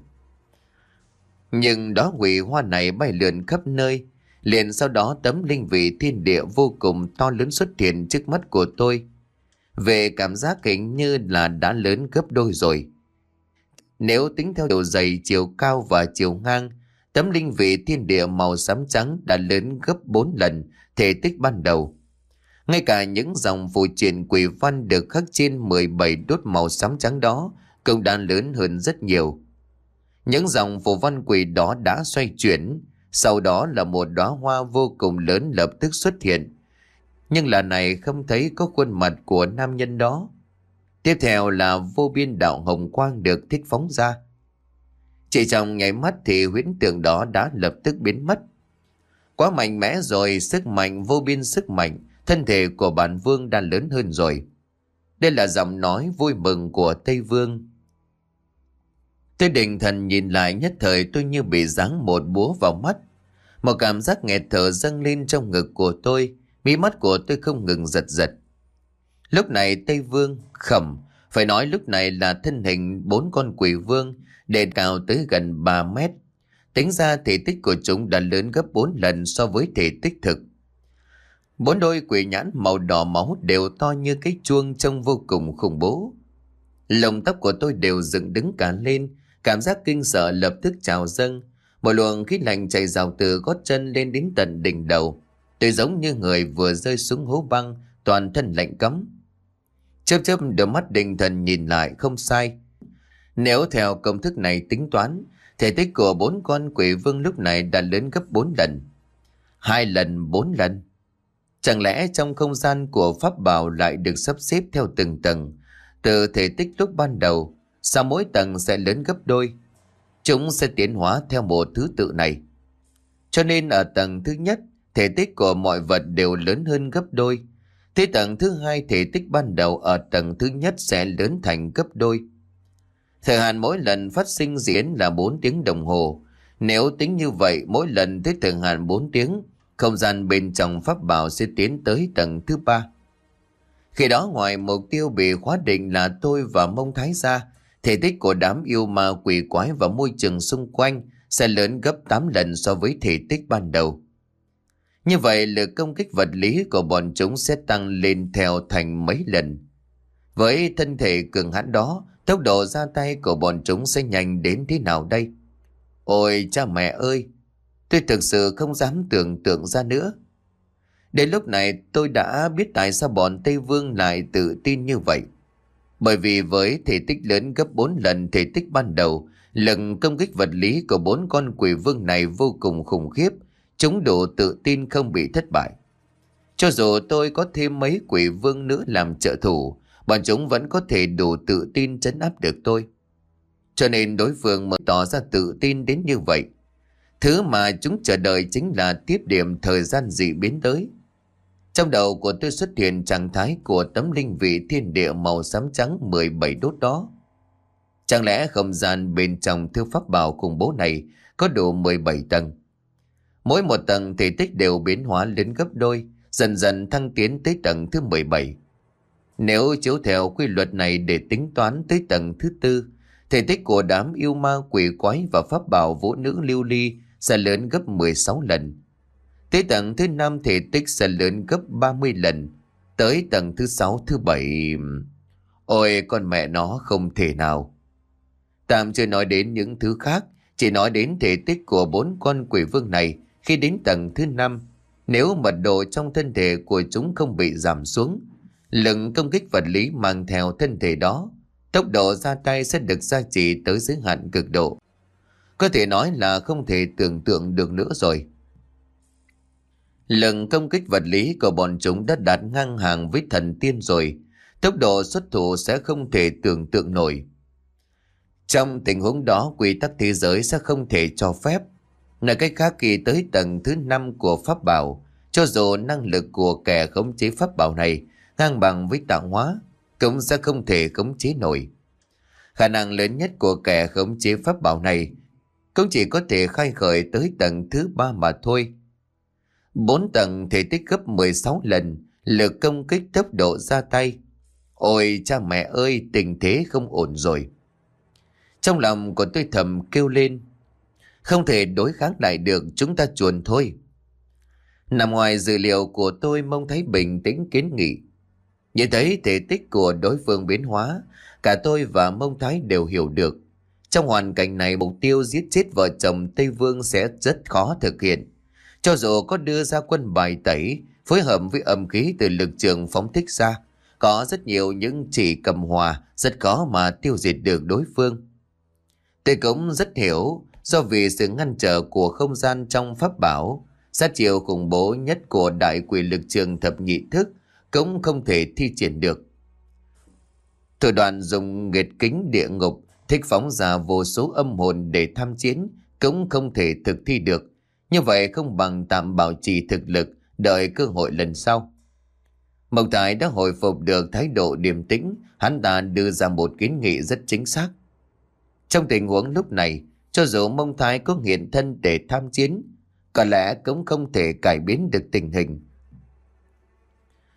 Nhưng đó quỷ hoa này bay lượn khắp nơi, liền sau đó tấm linh vị thiên địa vô cùng to lớn xuất hiện trước mắt của tôi. Về cảm giác hình như là đã lớn gấp đôi rồi. Nếu tính theo độ dày, chiều cao và chiều ngang, tấm linh vị thiên địa màu xám trắng đã lớn gấp bốn lần thể tích ban đầu. Ngay cả những dòng phù triện quỷ văn được khắc trên mười bảy đốt màu xám trắng đó cũng đã lớn hơn rất nhiều. Những dòng phù văn quỷ đó đã xoay chuyển, sau đó là một đóa hoa vô cùng lớn lập tức xuất hiện. Nhưng lần này không thấy có khuôn mặt của nam nhân đó. Tiếp theo là vô biên đạo hồng quang được thích phóng ra. Chỉ trong nháy mắt thì huyễn tượng đó đã lập tức biến mất. Quá mạnh mẽ rồi, sức mạnh, vô biên sức mạnh, thân thể của bản vương đã lớn hơn rồi. Đây là giọng nói vui mừng của Tây Vương. Tôi định thần nhìn lại, nhất thời tôi như bị giáng một búa vào mắt. Một cảm giác nghẹt thở dâng lên trong ngực của tôi, mí mắt của tôi không ngừng giật giật. Lúc này Tây Vương, Khẩm, phải nói lúc này là thân hình bốn con quỷ vương, đề cao tới gần ba mét. Tính ra thể tích của chúng đã lớn gấp bốn lần so với thể tích thực. Bốn đôi quỷ nhãn màu đỏ máu đều to như cái chuông, trông vô cùng khủng bố. Lông tóc của tôi đều dựng đứng cả lên, cảm giác kinh sợ lập tức trào dâng. Một luồng khí lạnh chạy rào từ gót chân lên đến tận đỉnh đầu. Tôi giống như người vừa rơi xuống hố băng, toàn thân lạnh cấm. Chớp chớp đôi mắt định thần nhìn lại, không sai. Nếu theo công thức này tính toán, thể tích của bốn con quỷ vương lúc này đã lớn gấp bốn lần. Hai lần, bốn lần. Chẳng lẽ trong không gian của pháp bảo lại được sắp xếp theo từng tầng, từ thể tích lúc ban đầu, sao mỗi tầng sẽ lớn gấp đôi? Chúng sẽ tiến hóa theo một thứ tự này. Cho nên ở tầng thứ nhất, thể tích của mọi vật đều lớn hơn gấp đôi. Thế tầng thứ hai, thể tích ban đầu ở tầng thứ nhất sẽ lớn thành gấp đôi. Thời hạn mỗi lần phát sinh diễn là bốn tiếng đồng hồ. Nếu tính như vậy, mỗi lần tới thời hạn bốn tiếng, không gian bên trong pháp bảo sẽ tiến tới tầng thứ ba. Khi đó ngoài mục tiêu bị khóa định là tôi và Mông Thái ra, thể tích của đám yêu ma quỷ quái và môi trường xung quanh sẽ lớn gấp tám lần so với thể tích ban đầu. Như vậy lực công kích vật lý của bọn chúng sẽ tăng lên theo thành mấy lần. Với thân thể cường hãn đó, tốc độ ra tay của bọn chúng sẽ nhanh đến thế nào đây? Ôi cha mẹ ơi! Tôi thực sự không dám tưởng tượng ra nữa. Đến lúc này tôi đã biết tại sao bọn Tây Vương lại tự tin như vậy. Bởi vì với thể tích lớn gấp bốn lần thể tích ban đầu, lực công kích vật lý của bốn con quỷ vương này vô cùng khủng khiếp, chúng đủ tự tin không bị thất bại. Cho dù tôi có thêm mấy quỷ vương nữa làm trợ thủ, bọn chúng vẫn có thể đủ tự tin trấn áp được tôi. Cho nên đối phương mới tỏ ra tự tin đến như vậy. Thứ mà chúng chờ đợi chính là tiếp điểm thời gian dị biến tới. Trong đầu của tôi xuất hiện trạng thái của tấm linh vị thiên địa màu xám trắng mười bảy đốt đó. Chẳng lẽ không gian bên trong thư pháp bảo khủng bố này có đủ mười bảy tầng? Mỗi một tầng thể tích đều biến hóa lên gấp đôi, dần dần thăng tiến tới tầng thứ mười bảy. Nếu chiếu theo quy luật này để tính toán tới tầng thứ tư, thể tích của đám yêu ma quỷ quái và pháp bảo vũ nữ lưu ly sẽ lớn gấp mười sáu lần. Tới tầng thứ năm thể tích sẽ lớn gấp ba mươi lần. Tới tầng thứ sáu, thứ bảy... Ôi con mẹ nó không thể nào. Tạm chưa nói đến những thứ khác, chỉ nói đến thể tích của bốn con quỷ vương này khi đến tầng thứ năm. Nếu mật độ trong thân thể của chúng không bị giảm xuống, lực công kích vật lý mang theo thân thể đó, tốc độ ra tay sẽ được gia trì tới giới hạn cực độ. Có thể nói là không thể tưởng tượng được nữa rồi. Lực công kích vật lý của bọn chúng đã đạt ngang hàng với thần tiên rồi. Tốc độ xuất thủ sẽ không thể tưởng tượng nổi. Trong tình huống đó, quy tắc thế giới sẽ không thể cho phép. Nói cách khác, khi tới tầng thứ năm của pháp bảo, cho dù năng lực của kẻ khống chế pháp bảo này ngang bằng với tạo hóa, cũng sẽ không thể khống chế nổi. Khả năng lớn nhất của kẻ khống chế pháp bảo này cũng chỉ có thể khai khởi tới tầng thứ ba mà thôi. Bốn tầng thể tích gấp mười sáu lần, lực công kích tốc độ ra tay. Ôi cha mẹ ơi, tình thế không ổn rồi. Trong lòng của tôi thầm kêu lên, không thể đối kháng lại được, chúng ta chuồn thôi. Nằm ngoài dự liệu của tôi, Mông Thái bình tĩnh kiến nghị. Nhìn thấy thể tích của đối phương biến hóa, cả tôi và Mông Thái đều hiểu được. Trong hoàn cảnh này, mục tiêu giết chết vợ chồng Tây Vương sẽ rất khó thực hiện. Cho dù có đưa ra quân bài tẩy, phối hợp với âm khí từ lực trường phóng thích ra, có rất nhiều những chỉ cầm hòa rất khó mà tiêu diệt được đối phương. Tôi cũng rất hiểu, do vì sự ngăn trở của không gian trong pháp bảo, sát chiêu khủng bố nhất của đại quỷ lực trường thập nhị thức cũng không thể thi triển được. Thủ đoạn dùng nghệt kính địa ngục thích phóng ra vô số âm hồn để tham chiến cũng không thể thực thi được. Như vậy không bằng tạm bảo trì thực lực, đợi cơ hội lần sau. Mộc Thái đã hồi phục được thái độ điềm tĩnh, hắn ta đưa ra một kiến nghị rất chính xác. Trong tình huống lúc này, cho dù Mông Thái có hiện thân để tham chiến, có lẽ cũng không thể cải biến được tình hình.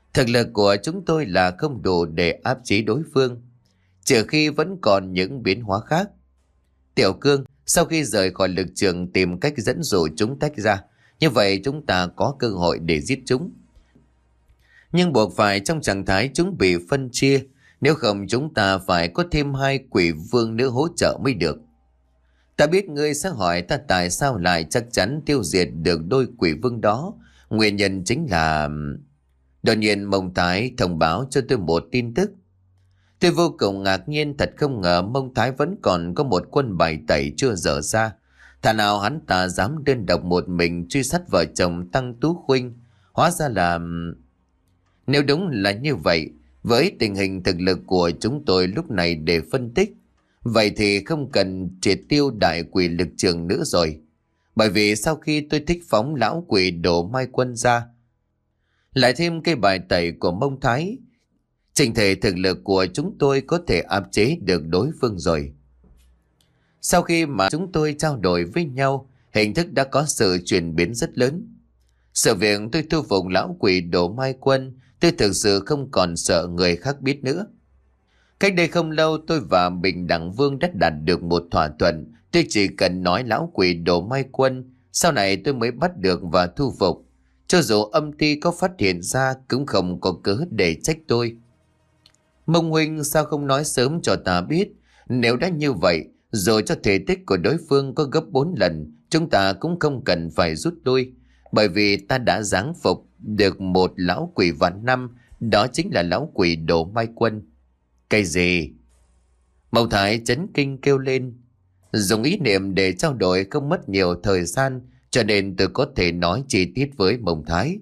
Thực lực của chúng tôi là không đủ để áp chế đối phương, trừ khi vẫn còn những biến hóa khác. Tiểu Cương, sau khi rời khỏi lực trường tìm cách dẫn dụ chúng tách ra, như vậy chúng ta có cơ hội để giết chúng. Nhưng buộc phải trong trạng thái chúng bị phân chia, nếu không chúng ta phải có thêm hai quỷ vương nữa hỗ trợ mới được. Ta biết ngươi sẽ hỏi ta tại sao lại chắc chắn tiêu diệt được đôi quỷ vương đó. Nguyên nhân chính là... Đột nhiên Mông Thái thông báo cho tôi một tin tức. Tôi vô cùng ngạc nhiên, thật không ngờ Mông Thái vẫn còn có một quân bài tẩy chưa dở ra. Thà nào hắn ta dám đơn độc một mình truy sát vợ chồng Tăng Tú Khuynh. Hóa ra là... Nếu đúng là như vậy, với tình hình thực lực của chúng tôi lúc này để phân tích, vậy thì không cần triệt tiêu đại quỷ lực trường nữa rồi. Bởi vì sau khi tôi thích phóng lão quỷ đổ mai quân ra, lại thêm cây bài tẩy của Mông Thái, trình thể thực lực của chúng tôi có thể áp chế được đối phương rồi. Sau khi mà chúng tôi trao đổi với nhau, hình thức đã có sự chuyển biến rất lớn. Sự việc tôi thu phục lão quỷ đổ mai quân, tôi thực sự không còn sợ người khác biết nữa. Cách đây không lâu tôi và Bình Đẳng Vương đã đạt được một thỏa thuận. Tôi chỉ cần nói lão quỷ đổ mai quân, sau này tôi mới bắt được và thu phục. Cho dù âm ty có phát hiện ra cũng không có cớ để trách tôi. Mông huynh sao không nói sớm cho ta biết? Nếu đã như vậy, rồi cho thể tích của đối phương có gấp bốn lần, chúng ta cũng không cần phải rút lui. Bởi vì ta đã giáng phục được một lão quỷ vạn năm, đó chính là lão quỷ đổ mai quân. Cái gì? Mông Thái chấn kinh kêu lên. Dùng ý niệm để trao đổi không mất nhiều thời gian, cho nên tôi có thể nói chi tiết với Mông Thái.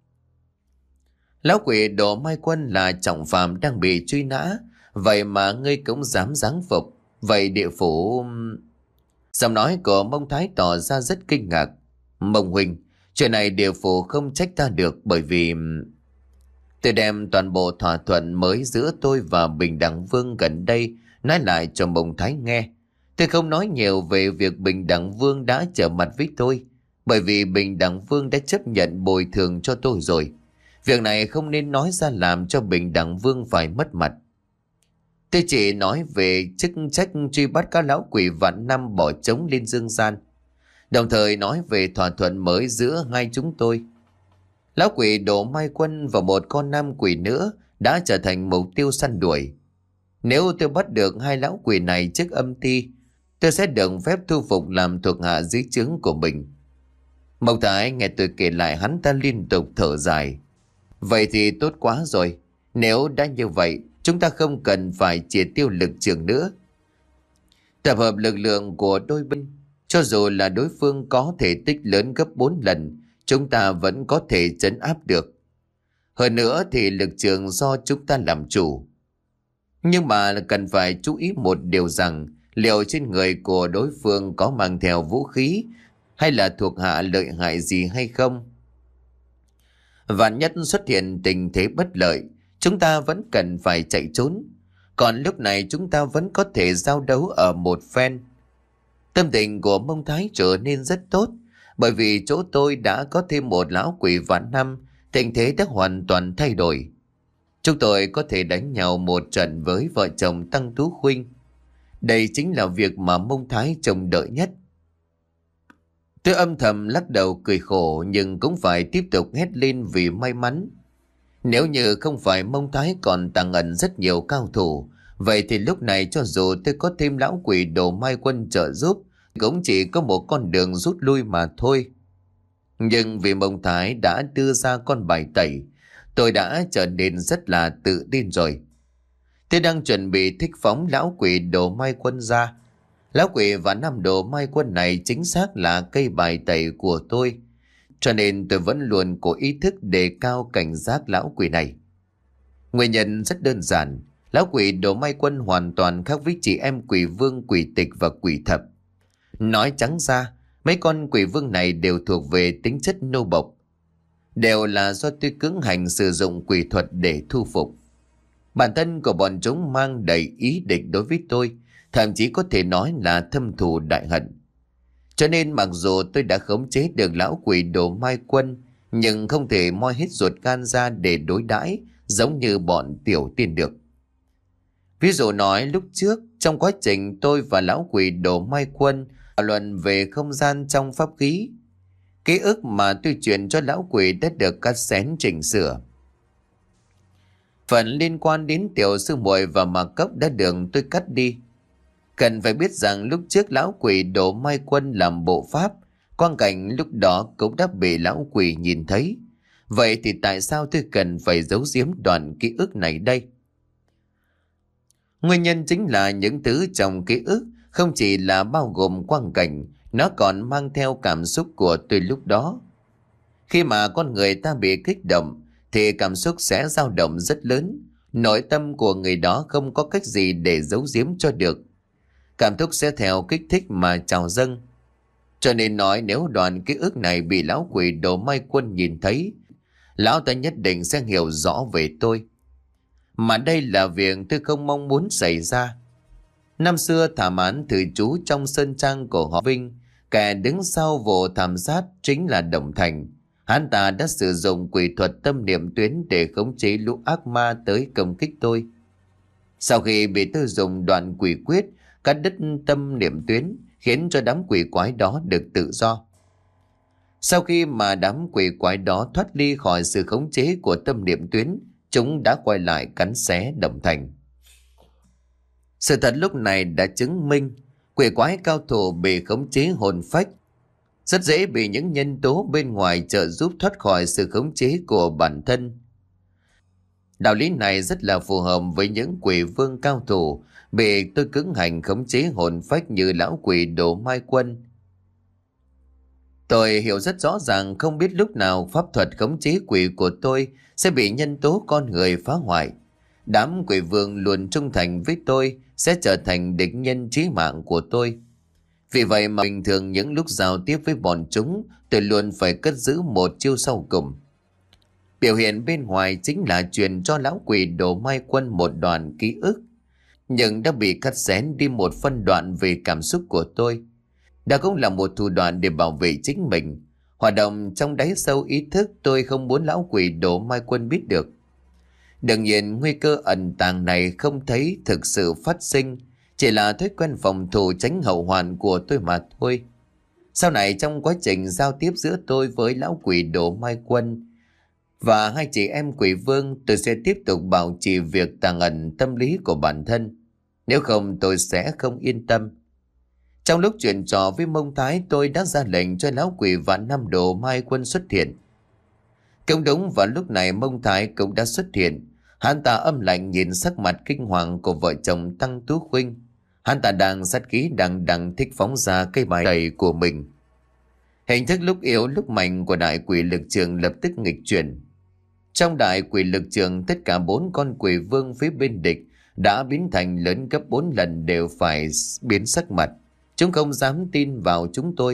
Lão quỷ đổ mai quân là trọng phạm đang bị truy nã, vậy mà ngươi cũng dám giáng phục. Vậy địa phủ... Giọng nói của Mông Thái tỏ ra rất kinh ngạc. Mông huynh, chuyện này địa phủ không trách ta được, bởi vì... Tôi đem toàn bộ thỏa thuận mới giữa tôi và Bình Đẳng Vương gần đây nói lại cho Mông Thái nghe. Tôi không nói nhiều về việc Bình Đẳng Vương đã trở mặt với tôi, bởi vì Bình Đẳng Vương đã chấp nhận bồi thường cho tôi rồi. Việc này không nên nói ra làm cho Bình Đẳng Vương phải mất mặt. Tôi chỉ nói về chức trách truy bắt các lão quỷ vạn năm bỏ trống lên dương gian, đồng thời nói về thỏa thuận mới giữa hai chúng tôi. Lão quỷ đổ mai quân và một con nam quỷ nữa đã trở thành mục tiêu săn đuổi. Nếu tôi bắt được hai lão quỷ này trước âm ty, tôi sẽ được phép thu phục làm thuộc hạ dưới trướng của mình. Mộc Thái nghe tôi kể lại, hắn ta liên tục thở dài. Vậy thì tốt quá rồi. Nếu đã như vậy, chúng ta không cần phải triệt tiêu lực trường nữa. Tập hợp lực lượng của đôi bên, cho dù là đối phương có thể tích lớn gấp bốn lần, chúng ta vẫn có thể trấn áp được. Hơn nữa thì lực trường do chúng ta làm chủ. Nhưng mà cần phải chú ý một điều rằng, liệu trên người của đối phương có mang theo vũ khí hay là thuộc hạ lợi hại gì hay không. Vạn nhất xuất hiện tình thế bất lợi, chúng ta vẫn cần phải chạy trốn. Còn lúc này chúng ta vẫn có thể giao đấu ở một phen. Tâm tình của Mông Thái trở nên rất tốt, bởi vì chỗ tôi đã có thêm một lão quỷ vạn năm, tình thế đã hoàn toàn thay đổi. Chúng tôi có thể đánh nhau một trận với vợ chồng Tăng Tú Khuynh. Đây chính là việc mà Mông Thái trông đợi nhất. Tôi âm thầm lắc đầu cười khổ, nhưng cũng phải tiếp tục hét lên vì may mắn. Nếu như không phải Mông Thái còn tàng ẩn rất nhiều cao thủ, vậy thì lúc này cho dù tôi có thêm lão quỷ đồ mai quân trợ giúp, cũng chỉ có một con đường rút lui mà thôi. Nhưng vì Mông Thái đã đưa ra con bài tẩy, tôi đã trở nên rất là tự tin rồi. Tôi đang chuẩn bị thích phóng lão quỷ đồ mai quân ra. Lão quỷ và năm đồ mai quân này chính xác là cây bài tẩy của tôi, cho nên tôi vẫn luôn có ý thức đề cao cảnh giác lão quỷ này. Nguyên nhân rất đơn giản, lão quỷ đồ mai quân hoàn toàn khác với chị em quỷ vương, quỷ tịch và quỷ thập. Nói trắng ra, mấy con quỷ vương này đều thuộc về tính chất nô bộc, đều là do tôi cưỡng hành sử dụng quỷ thuật để thu phục. Bản thân của bọn chúng mang đầy ý địch đối với tôi, thậm chí có thể nói là thâm thù đại hận. Cho nên mặc dù tôi đã khống chế được lão quỷ đồ mai quân, nhưng không thể moi hết ruột gan ra để đối đãi giống như bọn tiểu tiên được. Ví dụ nói lúc trước, trong quá trình tôi và lão quỷ Đồ Mai Quân thảo luận về không gian trong pháp khí, ký ức mà tôi truyền cho lão quỷ đã được cắt xén chỉnh sửa. Phần liên quan đến tiểu sư muội và Mạc Cốc đã được tôi cắt đi. Cần phải biết rằng lúc trước lão quỷ Đồ Mai Quân làm bộ pháp, quang cảnh lúc đó cũng đã bị lão quỷ nhìn thấy. Vậy thì tại sao tôi cần phải giấu giếm đoạn ký ức này đây? Nguyên nhân chính là những thứ trong ký ức không chỉ là bao gồm quang cảnh, nó còn mang theo cảm xúc của tôi lúc đó. Khi mà con người ta bị kích động thì cảm xúc sẽ dao động rất lớn. Nội tâm của người đó không có cách gì để giấu giếm cho được. Cảm xúc sẽ theo kích thích mà trào dâng. Cho nên nói nếu đoạn ký ức này bị lão quỷ Đồ Mai Quân nhìn thấy, lão ta nhất định sẽ hiểu rõ về tôi. Mà đây là việc tôi không mong muốn xảy ra. Năm xưa thảm án thử trú trong sơn trang của họ Vinh, kẻ đứng sau vụ thảm sát chính là Đồng Thành. Hắn ta đã sử dụng quỷ thuật tâm niệm tuyến để khống chế lũ ác ma tới công kích tôi. Sau khi bị tôi dùng đoạn quỷ quyết cắt đứt tâm niệm tuyến, khiến cho đám quỷ quái đó được tự do. Sau khi mà đám quỷ quái đó thoát ly khỏi sự khống chế của tâm niệm tuyến, chúng đã quay lại cắn xé Đồng Thành. Sự thật lúc này đã chứng minh quỷ quái cao thủ bị khống chế hồn phách rất dễ bị những nhân tố bên ngoài trợ giúp thoát khỏi sự khống chế của bản thân. Đạo lý này rất là phù hợp với những quỷ vương cao thủ bị tôi cứng hành khống chế hồn phách như lão quỷ Đồ Mai Quân. Tôi hiểu rất rõ ràng không biết lúc nào pháp thuật khống chế quỷ của tôi sẽ bị nhân tố con người phá hoại. Đám quỷ vương luôn trung thành với tôi sẽ trở thành địch nhân chí mạng của tôi. Vì vậy mà bình thường những lúc giao tiếp với bọn chúng, tôi luôn phải cất giữ một chiêu sau cùng. Biểu hiện bên ngoài chính là truyền cho lão quỷ Đồ Mai Quân một đoạn ký ức, nhưng đã bị cắt xén đi một phân đoạn về cảm xúc của tôi. Đó cũng là một thủ đoạn để bảo vệ chính mình. Hoạt động trong đáy sâu ý thức tôi không muốn lão quỷ Đồ Mai Quân biết được. Đương nhiên nguy cơ ẩn tàng này không thấy thực sự phát sinh, chỉ là thói quen phòng thủ tránh hậu hoạn của tôi mà thôi. Sau này trong quá trình giao tiếp giữa tôi với lão quỷ Đồ Mai Quân và hai chị em quỷ vương, tôi sẽ tiếp tục bảo trì việc tàng ẩn tâm lý của bản thân. Nếu không tôi sẽ không yên tâm. Trong lúc chuyện trò với Mông Thái, tôi đã ra lệnh cho lão quỷ Vạn Năm Đồ Mai Quân xuất hiện. Cũng đúng vào lúc này Mông Thái cũng đã xuất hiện. Hắn ta âm lạnh nhìn sắc mặt kinh hoàng của vợ chồng Tăng Tú Khuynh. Hắn ta đang sát khí đằng đằng thích phóng ra cây bài tẩy của mình. Hình thức lúc yếu lúc mạnh của đại quỷ lực trường lập tức nghịch chuyển. Trong đại quỷ lực trường, tất cả bốn con quỷ vương phía bên địch đã biến thành lớn gấp bốn lần, đều phải biến sắc mặt. Chúng không dám tin vào chúng tôi.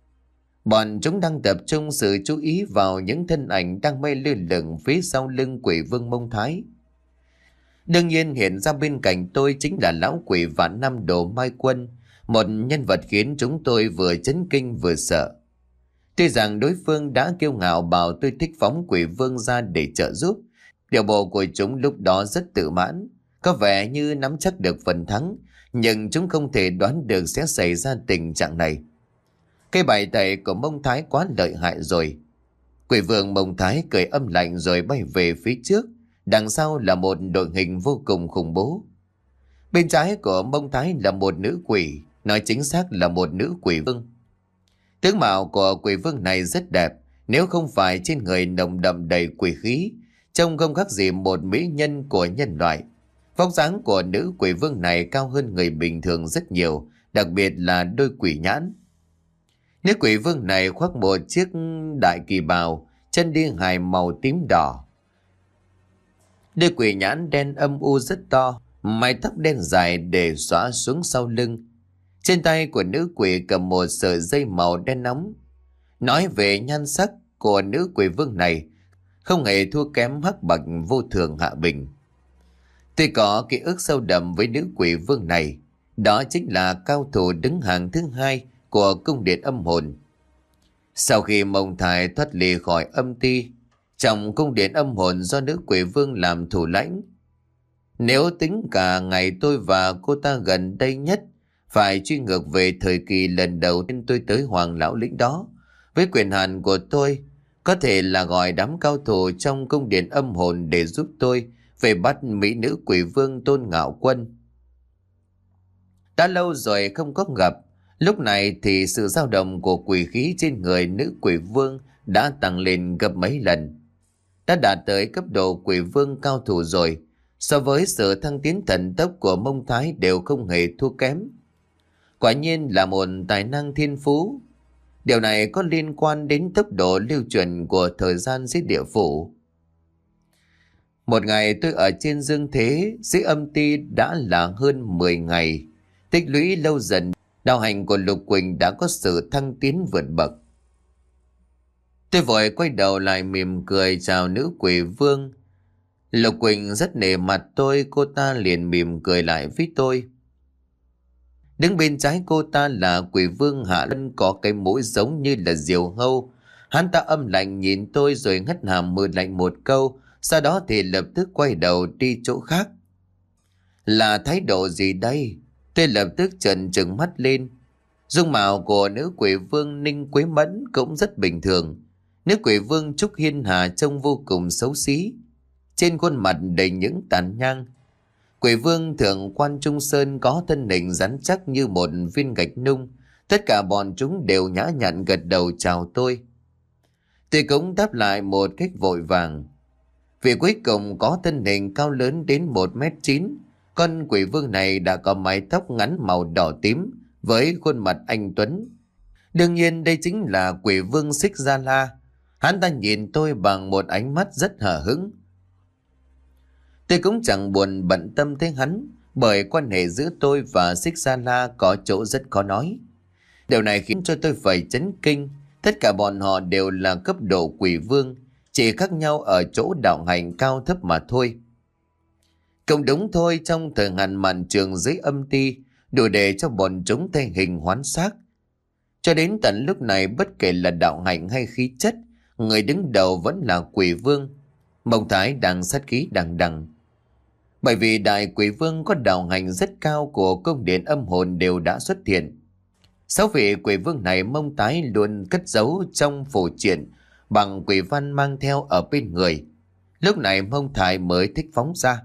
Bọn chúng đang tập trung sự chú ý vào những thân ảnh đang mây lơ lửng phía sau lưng quỷ vương Mông Thái. Đương nhiên hiện ra bên cạnh tôi chính là lão quỷ Vạn Năm Đồ Mai Quân, một nhân vật khiến chúng tôi vừa chấn kinh vừa sợ. Tuy rằng đối phương đã kiêu ngạo bảo tôi thích phóng quỷ vương ra để trợ giúp, điều bộ của chúng lúc đó rất tự mãn, có vẻ như nắm chắc được phần thắng, nhưng chúng không thể đoán được sẽ xảy ra tình trạng này. Cái bài tẩy của Mông Thái quá lợi hại rồi. Quỷ vương Mông Thái cười âm lạnh rồi bay về phía trước, đằng sau là một đội hình vô cùng khủng bố. Bên trái của Mông Thái là một nữ quỷ, nói chính xác là một nữ quỷ vương. Tướng mạo của quỷ vương này rất đẹp, nếu không phải trên người nồng đậm đầy quỷ khí, trông không khác gì một mỹ nhân của nhân loại. Vóc dáng của nữ quỷ vương này cao hơn người bình thường rất nhiều, đặc biệt là đôi quỷ nhãn. Nữ quỷ vương này khoác một chiếc đại kỳ bào, chân đi hài màu tím đỏ. Đôi quỷ nhãn đen âm u rất to, mái tóc đen dài để xõa xuống sau lưng. Trên tay của nữ quỷ cầm một sợi dây màu đen nóng. Nói về nhan sắc của nữ quỷ vương này, không hề thua kém Hắc Bạch Vô Thường Hạ Bình. Tuy có ký ức sâu đậm với nữ quỷ vương này, đó chính là cao thủ đứng hàng thứ hai của cung điện âm hồn. Sau khi Mông Thái thoát ly khỏi âm ti, trong cung điện âm hồn do nữ quỷ vương làm thủ lãnh, nếu tính cả ngày tôi và cô ta gần đây nhất, phải truy ngược về thời kỳ lần đầu tiên tôi tới Hoàng Lão Lĩnh đó. Với quyền hạn của tôi, có thể là gọi đám cao thủ trong cung điện âm hồn để giúp tôi về bắt mỹ nữ quỷ vương Tôn Ngạo Quân. Đã lâu rồi không có gặp, lúc này thì sự dao động của quỷ khí trên người nữ quỷ vương đã tăng lên gấp mấy lần. Đã đạt tới cấp độ quỷ vương cao thủ rồi, so với sự thăng tiến thần tốc của Mông Thái đều không hề thua kém. Quả nhiên là một tài năng thiên phú. Điều này có liên quan đến tốc độ lưu truyền của thời gian dưới địa phủ. Một ngày tôi ở trên dương thế, dưới âm ti đã là hơn mười ngày. Tích lũy lâu dần, đạo hành của Lục Quỳnh đã có sự thăng tiến vượt bậc. Tôi vội quay đầu lại mỉm cười chào nữ quỷ vương. Lục Quỳnh rất nể mặt tôi, cô ta liền mỉm cười lại với tôi. Đứng bên trái cô ta là quỷ vương Hạ Luân, có cái mũi giống như là diều hâu. Hắn ta âm lạnh nhìn tôi rồi ngắt hàm mưa lạnh một câu, sau đó thì lập tức quay đầu đi chỗ khác. Là thái độ gì đây? Tôi lập tức trợn trừng mắt lên. Dung mạo của nữ quỷ vương Ninh Quế Mẫn cũng rất bình thường. Nữ quỷ vương Trúc Hiên Hà trông vô cùng xấu xí, trên khuôn mặt đầy những tàn nhang. Quỷ vương Thượng Quan Trung Sơn có thân hình rắn chắc như một viên gạch nung. Tất cả bọn chúng đều nhã nhặn gật đầu chào tôi. Tôi cũng đáp lại một cách vội vàng. Vì cuối cùng có thân hình cao lớn đến một mét chín. Con quỷ vương này đã có mái tóc ngắn màu đỏ tím với khuôn mặt anh tuấn. Đương nhiên đây chính là quỷ vương Xích Gia La. Hắn ta nhìn tôi bằng một ánh mắt rất hờ hững. Tôi cũng chẳng buồn bận tâm tới hắn, bởi quan hệ giữa tôi và Xích Gia La có chỗ rất khó nói. Điều này khiến cho tôi phải chấn kinh. Tất cả bọn họ đều là cấp độ quỷ vương, chỉ khác nhau ở chỗ đạo hành cao thấp mà thôi. Cũng đúng thôi, trong thời hạn màn trường dưới âm ti, đủ để cho bọn chúng thay hình hoán xác. Cho đến tận lúc này, bất kể là đạo hành hay khí chất, người đứng đầu vẫn là quỷ vương. Mông Thái đang sát khí đằng đằng. Bởi vì đại quỷ vương có đạo hành rất cao của cung điện âm hồn đều đã xuất hiện. Sáu vị quỷ vương này Mông Thái luôn cất giấu trong phù triện bằng quỷ văn mang theo ở bên người. Lúc này Mông Thái mới thích phóng ra.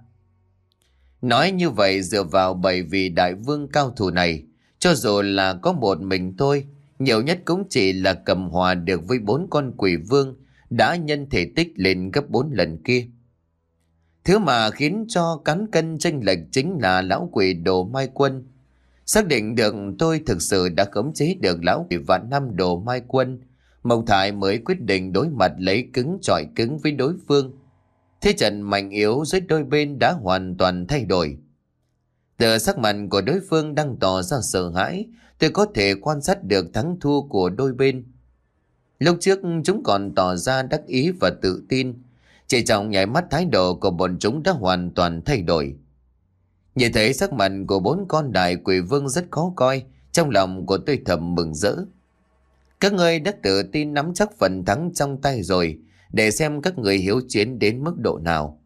Nói như vậy dựa vào bảy vị đại vương cao thủ này, cho dù là có một mình tôi, nhiều nhất cũng chỉ là cầm hòa được với bốn con quỷ vương đã nhân thể tích lên gấp bốn lần kia. Thứ mà khiến cho cán cân chênh lệch chính là lão quỷ Đồ Mai Quân. Xác định được tôi thực sự đã khống chế được lão quỷ vạn năm Đồ Mai Quân, Mông Thái mới quyết định đối mặt lấy cứng chọi cứng với đối phương. Thế trận mạnh yếu giữa đôi bên đã hoàn toàn thay đổi. Từ sắc mặt của đối phương đang tỏ ra sợ hãi, tôi có thể quan sát được thắng thua của đôi bên. Lúc trước chúng còn tỏ ra đắc ý và tự tin, chỉ trong nháy mắt thái độ của bọn chúng đã hoàn toàn thay đổi. Nhìn thấy sắc mặt của bốn con đại quỷ vương rất khó coi, trong lòng của tôi thầm mừng rỡ. Các ngươi đã tự tin nắm chắc phần thắng trong tay rồi, để xem các người hiếu chiến đến mức độ nào.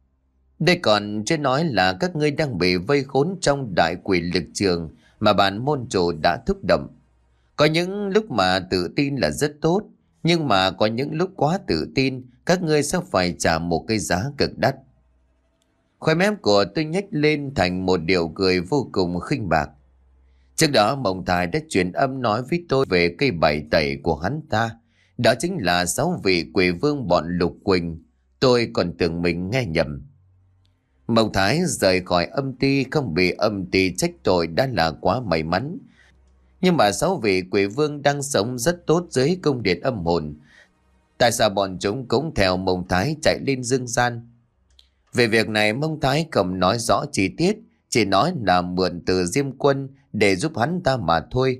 Đây còn chưa nói là các ngươi đang bị vây khốn trong đại quỷ lực trường mà bản môn chủ đã thúc đẩy. Có những lúc mà tự tin là rất tốt, nhưng mà có những lúc quá tự tin, các ngươi sẽ phải trả một cái giá cực đắt. Khóe mép của tôi nhếch lên thành một điệu cười vô cùng khinh bạc. Trước đó Mông Thái đã truyền âm nói với tôi về cây bảy tẩy của hắn ta. Đó chính là sáu vị quỷ vương bọn Lục Quỳnh. Tôi còn tưởng mình nghe nhầm. Mông Thái rời khỏi âm ti không bị âm ti trách tội đã là quá may mắn. Nhưng mà sáu vị quỷ vương đang sống rất tốt dưới cung điện âm hồn. Tại sao bọn chúng cũng theo Mông Thái chạy lên dương gian? Về việc này Mông Thái không nói rõ chi tiết, chỉ nói là mượn từ Diêm Quân để giúp hắn ta mà thôi.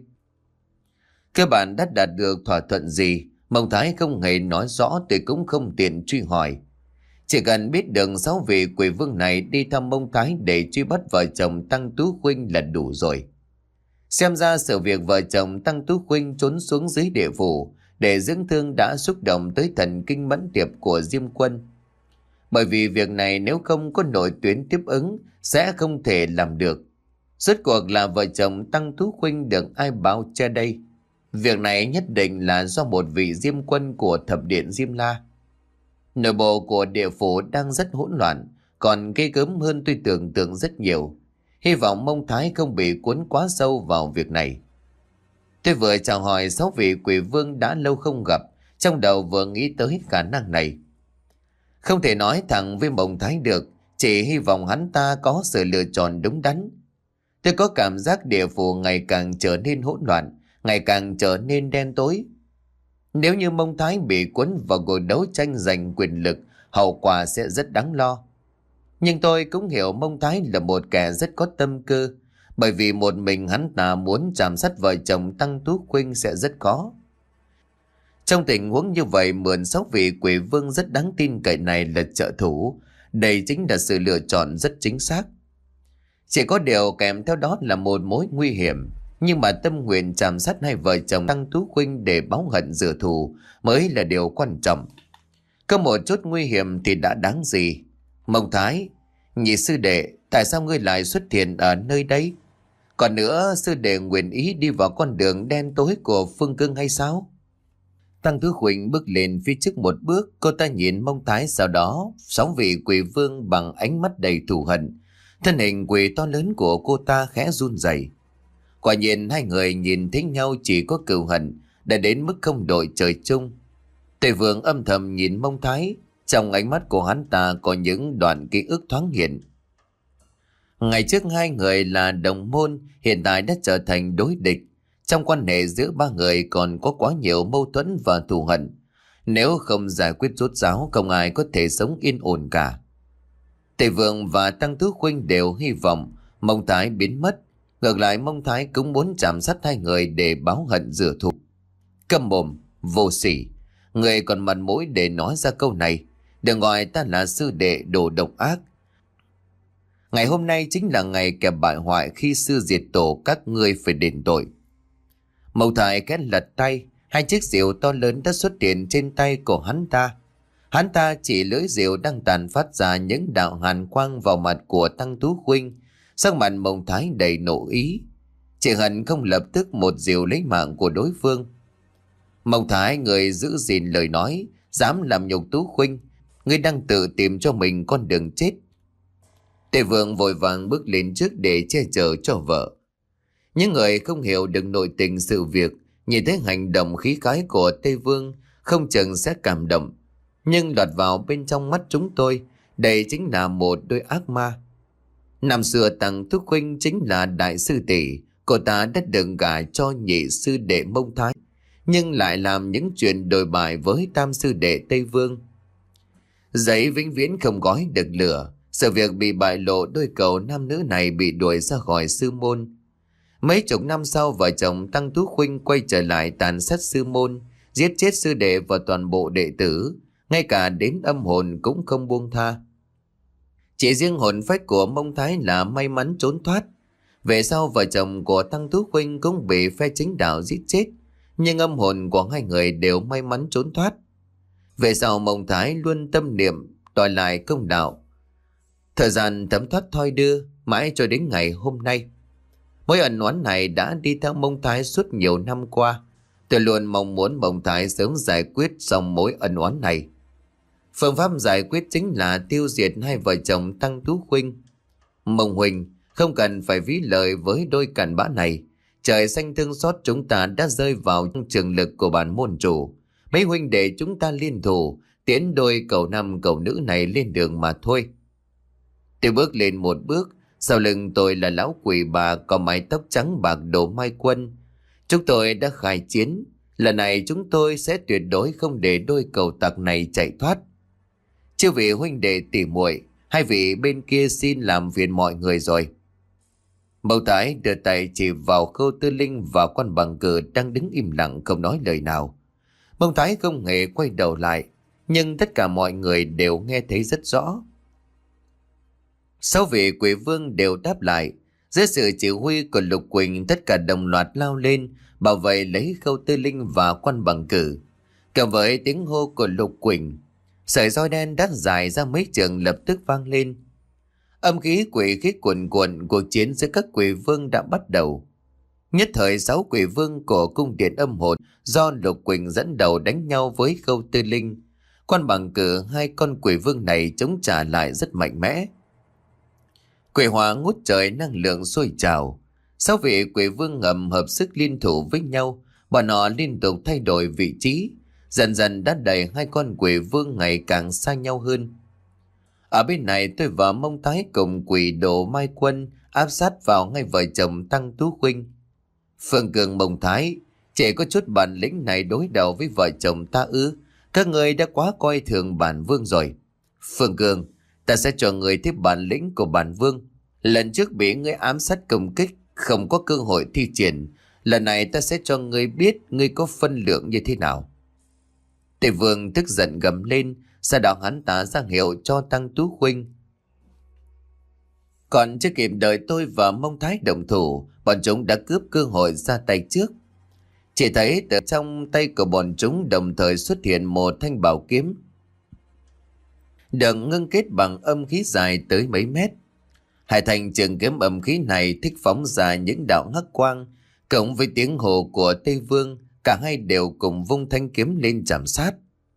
Cơ bản đã đạt được thỏa thuận gì, Mông Thái không hề nói rõ, tôi cũng không tiện truy hỏi. Chỉ cần biết được sáu vị quỷ vương này đi thăm Mông Thái để truy bắt vợ chồng Tăng Tú Khuynh là đủ rồi. Xem ra sự việc vợ chồng Tăng Tú Khuynh trốn xuống dưới địa phủ để dưỡng thương đã xúc động tới thần kinh mẫn tiệp của Diêm Quân. Bởi vì việc này nếu không có nội tuyến tiếp ứng sẽ không thể làm được. Rốt cuộc là vợ chồng Tăng Tú Khuynh được ai báo che đây? Việc này nhất định là do một vị Diêm Quân của thập điện Diêm La. Nội bộ của địa phủ đang rất hỗn loạn, còn ghê gớm hơn tôi tưởng tượng rất nhiều. Hy vọng Mông Thái không bị cuốn quá sâu vào việc này. Tôi vừa chào hỏi sáu vị quỷ vương đã lâu không gặp, trong đầu vừa nghĩ tới khả năng này. Không thể nói thẳng với Mông Thái được, chỉ hy vọng hắn ta có sự lựa chọn đúng đắn. Tôi có cảm giác địa phủ ngày càng trở nên hỗn loạn, ngày càng trở nên đen tối. Nếu như Mông Thái bị cuốn vào cuộc đấu tranh giành quyền lực, hậu quả sẽ rất đáng lo. Nhưng tôi cũng hiểu Mông Thái là một kẻ rất có tâm cơ, bởi vì một mình hắn ta muốn chạm sát vợ chồng Tăng Tú Khuynh sẽ rất khó. Trong tình huống như vậy, mượn sáu vị quỷ vương rất đáng tin cậy này là trợ thủ, đây chính là sự lựa chọn rất chính xác. Chỉ có điều kèm theo đó là một mối nguy hiểm, nhưng mà tâm nguyện chạm sát hai vợ chồng Tăng Tú Khuynh để báo hận rửa thù mới là điều quan trọng. Có một chút nguy hiểm thì đã đáng gì. Mông Thái, nhị sư đệ, tại sao ngươi lại xuất hiện ở nơi đây? Còn nữa, sư đệ nguyện ý đi vào con đường đen tối của Phương Cương hay sao? Tăng Tú Khuynh bước lên phía trước một bước, cô ta nhìn Mông Thái, sau đó sáu vị quỷ vương bằng ánh mắt đầy thù hận. Thân hình quỷ to lớn của cô ta khẽ run rẩy. Quả nhiên hai người nhìn thấy nhau chỉ có cừu hận, đã đến mức không đội trời chung. Tề Vương âm thầm nhìn Mông Thái, trong ánh mắt của hắn ta có những đoạn ký ức thoáng hiện. Ngày trước hai người là đồng môn, hiện tại đã trở thành đối địch. Trong quan hệ giữa ba người còn có quá nhiều mâu thuẫn và thù hận. Nếu không giải quyết rốt ráo, không ai có thể sống yên ổn cả. Tề Vương và Tăng Tú Khuynh đều hy vọng Mông Thái biến mất. Ngược lại, Mông Thái cũng muốn chạm sát hai người để báo hận rửa thù. Câm mồm, vô sỉ. Người còn mặt mũi để nói ra câu này. Đừng gọi ta là sư đệ đồ độc ác. Ngày hôm nay chính là ngày kẻ bại hoại, khi sư diệt tổ các ngươi phải đền tội. Mông Thái khẽ lật tay, hai chiếc rìu to lớn đã xuất hiện trên tay của hắn ta. Hắn ta chỉ lưỡi rìu đang tàn phát ra những đạo hàn quang vào mặt của Tăng Tú Khuynh. Sắc mặt Mông Thái đầy nộ ý, chỉ hận không lập tức một rìu lấy mạng của đối phương. Mông Thái, người giữ gìn lời nói, dám làm nhục Tú Khuynh, ngươi đang tự tìm cho mình con đường chết. Tề Vương vội vàng bước lên trước để che chở cho vợ. Những người không hiểu được nội tình sự việc, nhìn thấy hành động khí khái của Tề Vương không chừng sẽ cảm động. Nhưng lọt vào bên trong mắt chúng tôi, đây chính là một đôi ác ma. Năm xưa Tăng Tú Khuynh chính là đại sư tỷ, cô ta đã đừng gả cho nhị sư đệ Mông Thái, nhưng lại làm những chuyện đồi bại với tam sư đệ Tây Vương. Giấy vĩnh viễn không gói được lửa, sự việc bị bại lộ, đôi cầu nam nữ này bị đuổi ra khỏi sư môn. Mấy chục năm sau, vợ chồng Tăng Tú Khuynh quay trở lại tàn sát sư môn, giết chết sư đệ và toàn bộ đệ tử, ngay cả đến âm hồn cũng không buông tha. Chỉ riêng hồn phách của Mông Thái là may mắn trốn thoát. Về sau vợ chồng của Tăng Tú Khuynh cũng bị phe chính đạo giết chết, nhưng âm hồn của hai người đều may mắn trốn thoát. Về sau Mông Thái luôn tâm niệm đòi lại công đạo. Thời gian thấm thoát thoi đưa, mãi cho đến ngày hôm nay. Mối ẩn oán này đã đi theo Mông Thái suốt nhiều năm qua. Tôi luôn mong muốn Mông Thái sớm giải quyết xong mối ẩn oán này. Phương pháp giải quyết chính là tiêu diệt hai vợ chồng Tăng Tú Khuynh. Mông huynh không cần phải ví lời với đôi cặn bã này. Trời xanh thương xót, chúng ta đã rơi vào trong trường lực của bản môn chủ. Mấy huynh đệ chúng ta liên thủ tiến đôi cầu nam cầu nữ này lên đường mà thôi. Tôi bước lên một bước, sau lưng tôi là lão quỷ bà có mái tóc trắng bạc Đỗ Mai Quân. Chúng tôi đã khai chiến, lần này chúng tôi sẽ tuyệt đối không để đôi cầu tặc này chạy thoát. Chư vị huynh đệ tỉ muội, hai vị bên kia xin làm phiền mọi người rồi. Mông Thái đưa tay chỉ vào Khâu Tư Linh và Quan Bằng Cử đang đứng im lặng không nói lời nào. Mông Thái không hề quay đầu lại, nhưng tất cả mọi người đều nghe thấy rất rõ. Sáu vị quỷ vương đều đáp lại. Dưới sự chỉ huy của Lục Quỳnh, tất cả đồng loạt lao lên bảo vệ lấy Khâu Tư Linh và Quan Bằng Cử. Cộng với tiếng hô của Lục Quỳnh, sợi roi đen đắt dài ra mấy trường lập tức vang lên. Âm khí quỷ khí cuồn cuộn, cuộc chiến giữa các quỷ vương đã bắt đầu. Nhất thời sáu quỷ vương của cung điện âm hồn do Lục Quỳnh dẫn đầu đánh nhau với Khâu Tư Linh. Quan bằng cử hai con quỷ vương này chống trả lại rất mạnh mẽ. Quỷ hỏa ngút trời, năng lượng sôi trào. Sáu vị quỷ vương ngầm hợp sức liên thủ với nhau, bọn họ liên tục thay đổi vị trí, dần dần đã đẩy hai con quỷ vương ngày càng xa nhau hơn. Ở bên này tôi và Mông Thái cùng quỷ đồ Mai Quân áp sát vào ngay vợ chồng Tăng Tú Khuynh. Phương Cường, Mông Thái, chỉ có chút bản lĩnh này đối đầu với vợ chồng ta ư? Các người đã quá coi thường bản vương rồi. Phương Cường, ta sẽ cho người tiếp bản lĩnh của bản vương. Lần trước bị ngươi ám sát công kích, không có cơ hội thi triển. Lần này ta sẽ cho ngươi biết ngươi có phân lượng như thế nào. Tề Vương tức giận gầm lên, sau đó hắn ta ra hiệu cho Tăng Tú Khuynh. Còn chưa kịp đợi tôi và Mông Thái động thủ, bọn chúng đã cướp cơ hội ra tay trước. Chỉ thấy từ trong tay của bọn chúng đồng thời xuất hiện một thanh bảo kiếm, được ngưng kết bằng âm khí dài tới mấy mét. Hai thanh trường kiếm âm khí này thích phóng ra những đạo hắc quang, cộng với tiếng hồ của Tây Vương, cả hai đều cùng vung thanh kiếm lên chạm sát.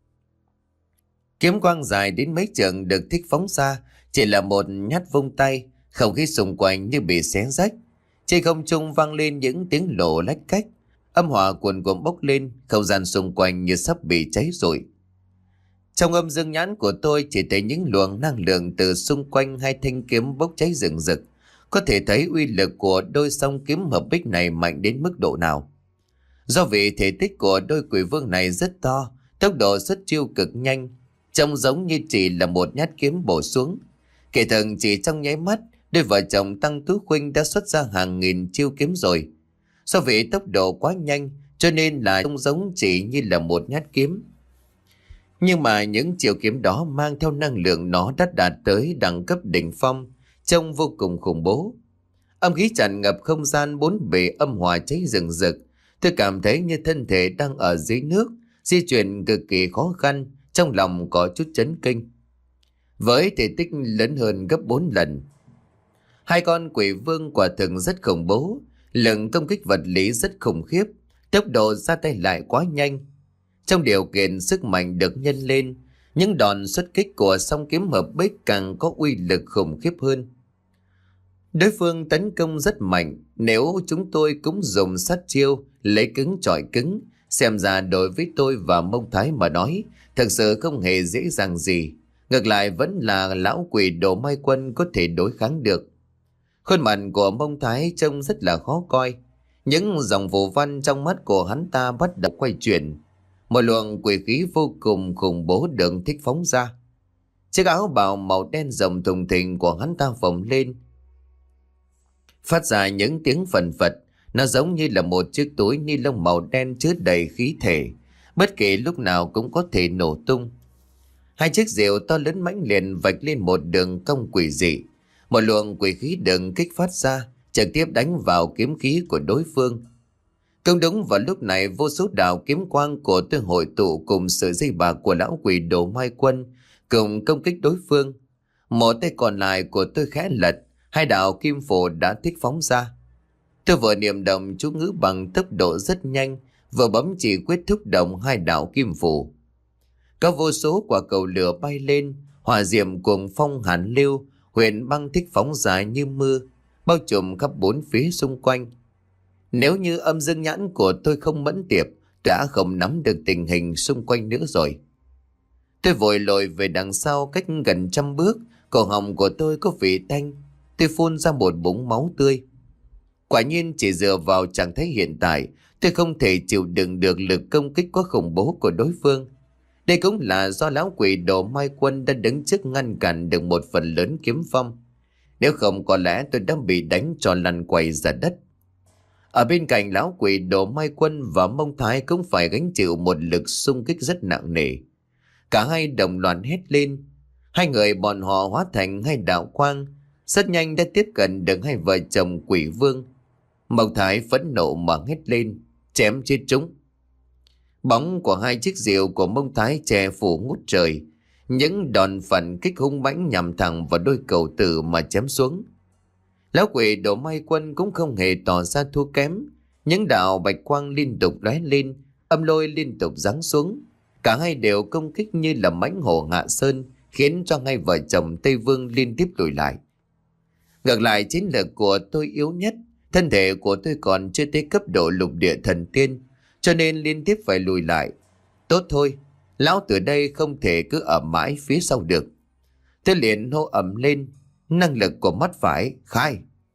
Kiếm quang dài đến mấy trượng được thích phóng ra, chỉ là một nhát vung tay, không khí xung quanh như bị xé rách. Trên không trung vang lên những tiếng lộ lách cách, âm hỏa cuồn cuộn bốc lên, không gian xung quanh như sắp bị cháy rụi. Trong âm dương nhãn của tôi chỉ thấy những luồng năng lượng từ xung quanh hai thanh kiếm bốc cháy rừng rực, có thể thấy uy lực của đôi song kiếm hợp bích này mạnh đến mức độ nào. Do vì thể tích của đôi quỷ vương này rất to, tốc độ xuất chiêu cực nhanh, trông giống như chỉ là một nhát kiếm bổ xuống. Kể thần chỉ trong nháy mắt, đôi vợ chồng Tăng Tú Khuynh đã xuất ra hàng nghìn chiêu kiếm rồi. Do vì tốc độ quá nhanh, cho nên là trông giống chỉ như là một nhát kiếm. Nhưng mà những chiêu kiếm đó mang theo năng lượng nó đã đạt tới đẳng cấp đỉnh phong, trông vô cùng khủng bố. Âm khí tràn ngập không gian, bốn bề âm hòa cháy rừng rực. Tôi cảm thấy như thân thể đang ở dưới nước, di chuyển cực kỳ khó khăn, trong lòng có chút chấn kinh. Với thể tích lớn hơn gấp bốn lần, hai con quỷ vương quả thực rất khủng bố, lượng công kích vật lý rất khủng khiếp, tốc độ ra tay lại quá nhanh. Trong điều kiện sức mạnh được nhân lên, những đòn xuất kích của song kiếm hợp bích càng có uy lực khủng khiếp hơn. Đối phương tấn công rất mạnh, nếu chúng tôi cũng dùng sát chiêu lấy cứng chọi cứng, xem ra đối với tôi và Mông Thái mà nói, thật sự không hề dễ dàng gì. Ngược lại vẫn là lão quỷ đồ Mai Quân có thể đối kháng được. Khuôn mặt của Mông Thái trông rất là khó coi. Những dòng phù văn trong mắt của hắn ta bắt đầu quay chuyển. Một luồng quỷ khí vô cùng khủng bố được thích phóng ra. Chiếc áo bào màu đen rộng thùng thình của hắn ta phồng lên, phát ra những tiếng phần phật. Nó giống như là một chiếc túi ni lông màu đen chứa đầy khí thể, bất kỳ lúc nào cũng có thể nổ tung. Hai chiếc rìu to lớn mãnh liệt vạch lên một đường cong quỷ dị. Một luồng quỷ khí đừng kích phát ra, trực tiếp đánh vào kiếm khí của đối phương. Công đúng vào lúc này, vô số đạo kiếm quang của tôi hội tụ cùng sự dây bạc của lão quỷ đồ Mai Quân cùng công kích đối phương. Một tay còn lại của tôi khẽ lật, hai đạo kim phổ đã thích phóng ra. Tôi vừa niệm động chú ngữ bằng tốc độ rất nhanh, vừa bấm chỉ quyết thúc động hai đạo kim phổ. Có vô số quả cầu lửa bay lên, hỏa diệm cuồng phong hàn lưu, huyền băng thích phóng ra như mưa, bao trùm khắp bốn phía xung quanh. Nếu như âm dương nhãn của tôi không mẫn tiệp, đã không nắm được tình hình xung quanh nữa rồi. Tôi vội lội về đằng sau cách gần trăm bước, cổ họng của tôi có vị tanh, tôi phun ra một búng máu tươi. Quả nhiên chỉ dựa vào trạng thái hiện tại, tôi không thể chịu đựng được lực công kích quá khủng bố của đối phương. Đây cũng là do lão quỷ đồ Mai Quân đã đứng trước ngăn cản được một phần lớn kiếm phong. Nếu không có lẽ tôi đã bị đánh cho lăn quay ra đất. Ở bên cạnh lão quỷ đồ Mai Quân và Mông Thái cũng phải gánh chịu một lực xung kích rất nặng nề. Cả hai đồng loạt hét lên. Hai người bọn họ hóa thành hai đạo quang, rất nhanh đã tiếp cận được hai vợ chồng quỷ vương. Mông Thái phẫn nộ mà hét lên, chém chết chúng. Bóng của hai chiếc rìu của Mông Thái che phủ ngút trời. Những đòn phản kích hung mãnh nhằm thẳng vào đôi cầu tử mà chém xuống. Lão quỷ Đỗ Mai Quân cũng không hề tỏ ra thua kém. Những đạo bạch quang liên tục lóe lên, âm lôi liên tục giáng xuống. Cả hai đều công kích như là mãnh hổ hạ sơn, khiến cho ngay vợ chồng Tây Vương liên tiếp lùi lại. Ngược lại, chiến lược của tôi yếu nhất, thân thể của tôi còn chưa tới cấp độ lục địa thần tiên, cho nên liên tiếp phải lùi lại. Tốt thôi, lão từ đây không thể cứ ở mãi phía sau được. Tôi liền hô ầm lên, năng lực của mắt phải khai.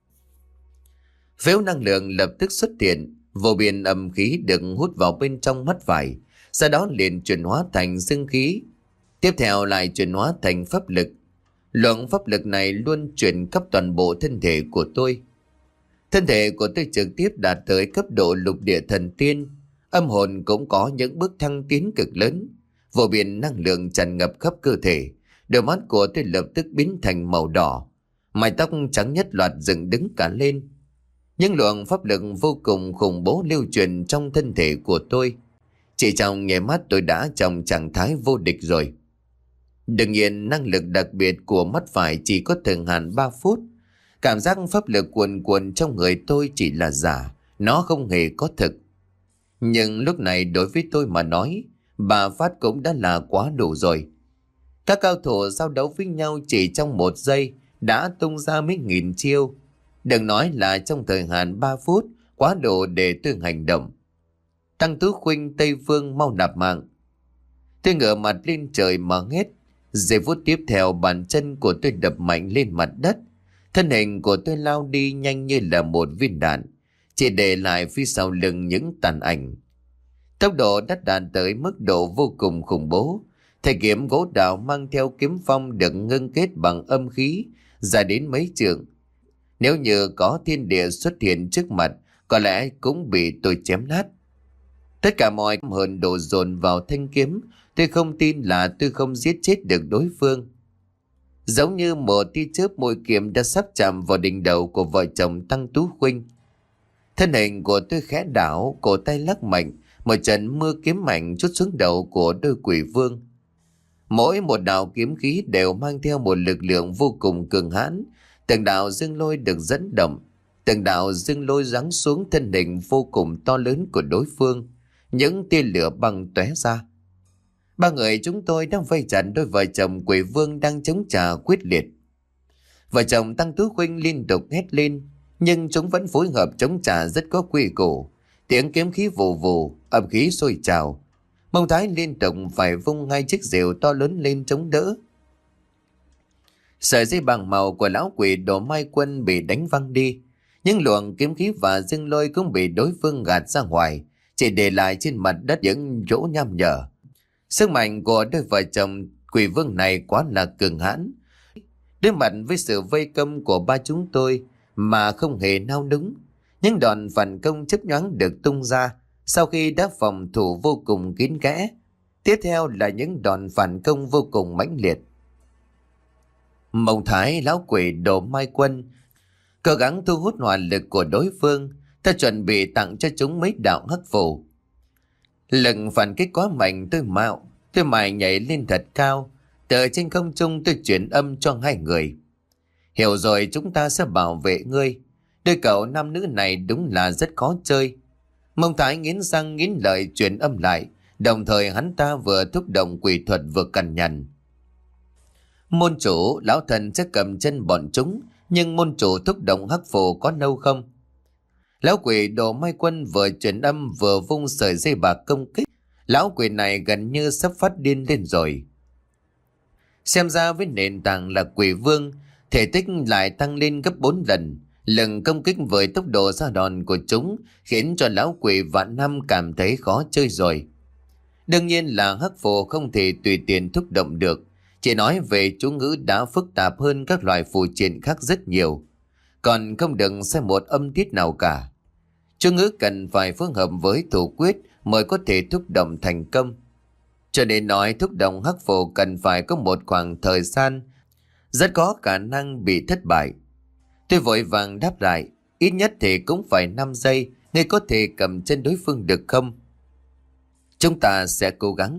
Phếu năng lượng lập tức xuất hiện, vô biên âm khí được hút vào bên trong mắt phải, sau đó liền chuyển hóa thành dương khí. Tiếp theo lại chuyển hóa thành pháp lực. Lượng pháp lực này luôn chuyển khắp toàn bộ thân thể của tôi. Thân thể của tôi trực tiếp đạt tới cấp độ lục địa thần tiên. Âm hồn cũng có những bước thăng tiến cực lớn. Vô biên năng lượng tràn ngập khắp cơ thể. Đôi mắt của tôi lập tức biến thành màu đỏ. Mái tóc trắng nhất loạt dựng đứng cả lên. Những luồng pháp lực vô cùng khủng bố lưu truyền trong thân thể của tôi. Chỉ trong nháy mắt tôi đã trong trạng thái vô địch rồi. Đương nhiên năng lực đặc biệt của mắt phải chỉ có thời hạn ba phút. Cảm giác pháp lực cuồn cuộn trong người tôi chỉ là giả, nó không hề có thực. Nhưng lúc này đối với tôi mà nói, ba phát cũng đã là quá đủ rồi. Các cao thủ giao đấu với nhau chỉ trong một giây đã tung ra mấy nghìn chiêu. Đừng nói là trong thời hạn ba phút, quá đủ để tôi hành động. Tăng Tú Khuynh, Tây Vương mau nạp mạng. Tôi ngửa mặt lên trời mà hét. Giây phút tiếp theo bàn chân của tôi đập mạnh lên mặt đất. Thân hình của tôi lao đi nhanh như là một viên đạn, chỉ để lại phía sau lưng những tàn ảnh. Tốc độ đã đạt tới mức độ vô cùng khủng bố. Thanh kiếm gỗ đào mang theo kiếm phong được ngưng kết bằng âm khí dài đến mấy trượng. Nếu như có thiên địa xuất hiện trước mặt, có lẽ cũng bị tôi chém nát. Tất cả mọi hồn đổ dồn vào thanh kiếm. Tôi không tin là tôi không giết chết được đối phương. Giống như một tia chớp, mũi kiếm đã sắp chạm vào đỉnh đầu của vợ chồng Tăng Tú Khuynh. Thân hình của tôi khẽ đảo, cổ tay lắc mạnh, một trận mưa kiếm mạnh trút xuống đầu của đôi quỷ vương. Mỗi một đạo kiếm khí đều mang theo một lực lượng vô cùng cường hãn. Từng đạo dương lôi được dẫn động, từng đạo dương lôi giáng xuống thân hình vô cùng to lớn của đối phương. Những tia lửa băng tóe ra. Ba người chúng tôi đang vây chặt đôi vợ chồng quỷ vương đang chống trả quyết liệt. Vợ chồng Tăng Tú Khuynh liên tục hét lên, nhưng chúng vẫn phối hợp chống trả rất có quy củ. Tiếng kiếm khí vù vù, âm khí sôi trào. Mông Thái liên tục phải vung hai chiếc rìu to lớn lên chống đỡ. Sợi dây bằng màu của lão quỷ Đỗ Mai Quân bị đánh văng đi. Những luồng kiếm khí và dương lôi cũng bị đối phương gạt ra ngoài, chỉ để lại trên mặt đất những rỗ nham nhở. Sức mạnh của đôi vợ chồng quỷ vương này quá là cường hãn. Đối mặt với sự vây công của ba chúng tôi mà không hề nao núng. Những đòn phản công chớp nhoáng được tung ra sau khi đã phòng thủ vô cùng kín kẽ. Tiếp theo là những đòn phản công vô cùng mãnh liệt. Mông Thái, lão quỷ Đỗ Mai Quân cố gắng thu hút hỏa lực của đối phương. Ta chuẩn bị tặng cho chúng mấy đạo hắc phù. Lực phản kích quá mạnh, tôi mạo, tôi mài nhảy lên thật cao. Từ trên không trung tôi chuyển âm cho hai người. Hiểu rồi, chúng ta sẽ bảo vệ ngươi. Đôi cậu nam nữ này đúng là rất khó chơi. Mông Thái nghiến răng nghiến lợi chuyển âm lại. Đồng thời hắn ta vừa thúc động quỷ thuật vừa cằn nhằn. Môn chủ, lão thần sẽ cầm chân bọn chúng, nhưng môn chủ thúc động hắc phù có nâu không? Lão quỷ Đỗ Mai Quân vừa chuyển âm vừa vung sợi dây bạc công kích. Lão quỷ này gần như sắp phát điên lên rồi. Xem ra với nền tảng là quỷ vương, thể tích lại tăng lên gấp bốn lần. Lần công kích với tốc độ ra đòn của chúng khiến cho lão quỷ vạn năm cảm thấy khó chơi rồi. Đương nhiên là hắc phù không thể tùy tiện thúc động được. Chỉ nói về chú ngữ đã phức tạp hơn các loại phù triện khác rất nhiều. Còn không đừng sai một âm tiết nào cả. Chú ngữ cần phải phối hợp với thủ quyết mới có thể thúc động thành công. Cho nên nói thúc động hắc phù cần phải có một khoảng thời gian rất có khả năng bị thất bại. Tôi vội vàng đáp lại, ít nhất thì cũng phải năm giây, ngươi có thể cầm chân đối phương được không? Chúng ta sẽ cố gắng.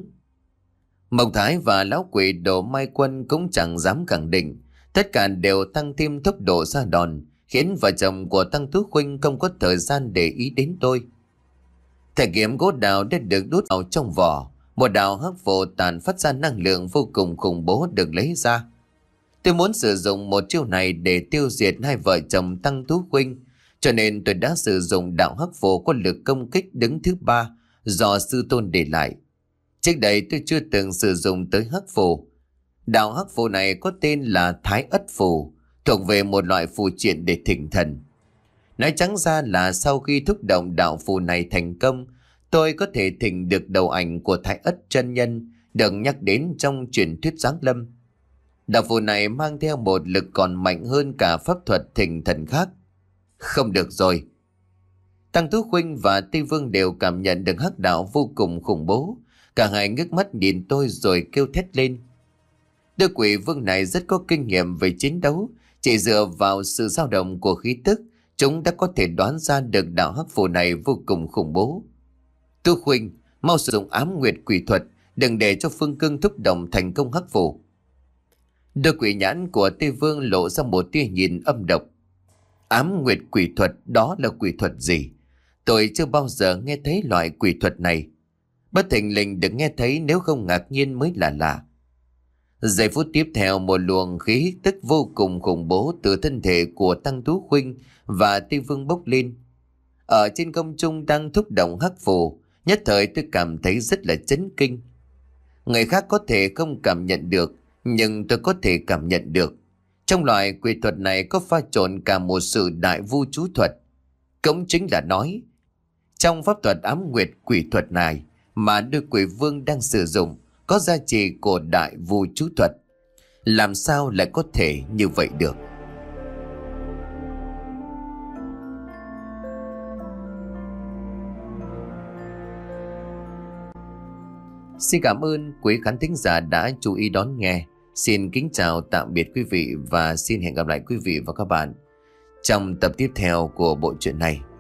Mộc Thái và lão quỷ Đồ Mai Quân cũng chẳng dám khẳng định. Tất cả đều tăng thêm tốc độ ra đòn, khiến vợ chồng của Tăng Tú Khuynh không có thời gian để ý đến tôi. Thẻ kiếm gỗ đào đã được đút vào trong vỏ. Một đạo hắc phù tàn phát ra năng lượng vô cùng khủng bố được lấy ra. Tôi muốn sử dụng một chiêu này để tiêu diệt hai vợ chồng Tăng Tú Khuynh, cho nên tôi đã sử dụng đạo hắc phù có lực công kích đứng thứ ba do sư tôn để lại. Trước đây tôi chưa từng sử dụng tới hắc phù. Đạo hắc phù này có tên là Thái Ất Phù, thuộc về một loại phù triện để thỉnh thần. Nói trắng ra là sau khi thúc động đạo phù này thành công, tôi có thể thỉnh được đầu ảnh của Thái Ất chân nhân được nhắc đến trong truyền thuyết Giáng Lâm. Đạo phù này mang theo một lực còn mạnh hơn cả pháp thuật thỉnh thần khác. Không được rồi. Tăng Tú Khuynh và Tây Vương đều cảm nhận được hắc đạo vô cùng khủng bố. Cả hai ngước mắt nhìn tôi rồi kêu thét lên. Đôi quỷ vương này rất có kinh nghiệm về chiến đấu. Chỉ dựa vào sự dao động của khí tức, chúng đã có thể đoán ra được đạo hắc phù này vô cùng khủng bố. Tú Khuynh, mau sử dụng ám nguyệt quỷ thuật, đừng để cho Phương Cương thúc động thành công hắc phù. Đôi quỷ nhãn của Tây Vương lộ ra một tia nhìn âm độc. Ám nguyệt quỷ thuật, đó là quỷ thuật gì? Tôi chưa bao giờ nghe thấy loại quỷ thuật này. Bất thình lình được nghe thấy, nếu không ngạc nhiên mới là lạ. Giây phút tiếp theo, một luồng khí tức vô cùng khủng bố từ thân thể của Tăng Tú Khuynh và Tây Vương bốc lên. Ở trên không trung đang thúc động hắc phù, nhất thời tôi cảm thấy rất là chấn kinh. Người khác có thể không cảm nhận được, nhưng tôi có thể cảm nhận được. Trong loại quỷ thuật này có pha trộn cả một sự đại vu chú thuật. Cũng chính là nói, trong pháp thuật ám nguyệt quỷ thuật này mà đôi quỷ vương đang sử dụng có giá trị của đại vu chú thuật. Làm sao lại có thể như vậy được? Xin cảm ơn quý khán thính giả đã chú ý đón nghe. Xin kính chào tạm biệt quý vị và xin hẹn gặp lại quý vị và các bạn trong tập tiếp theo của bộ truyện này.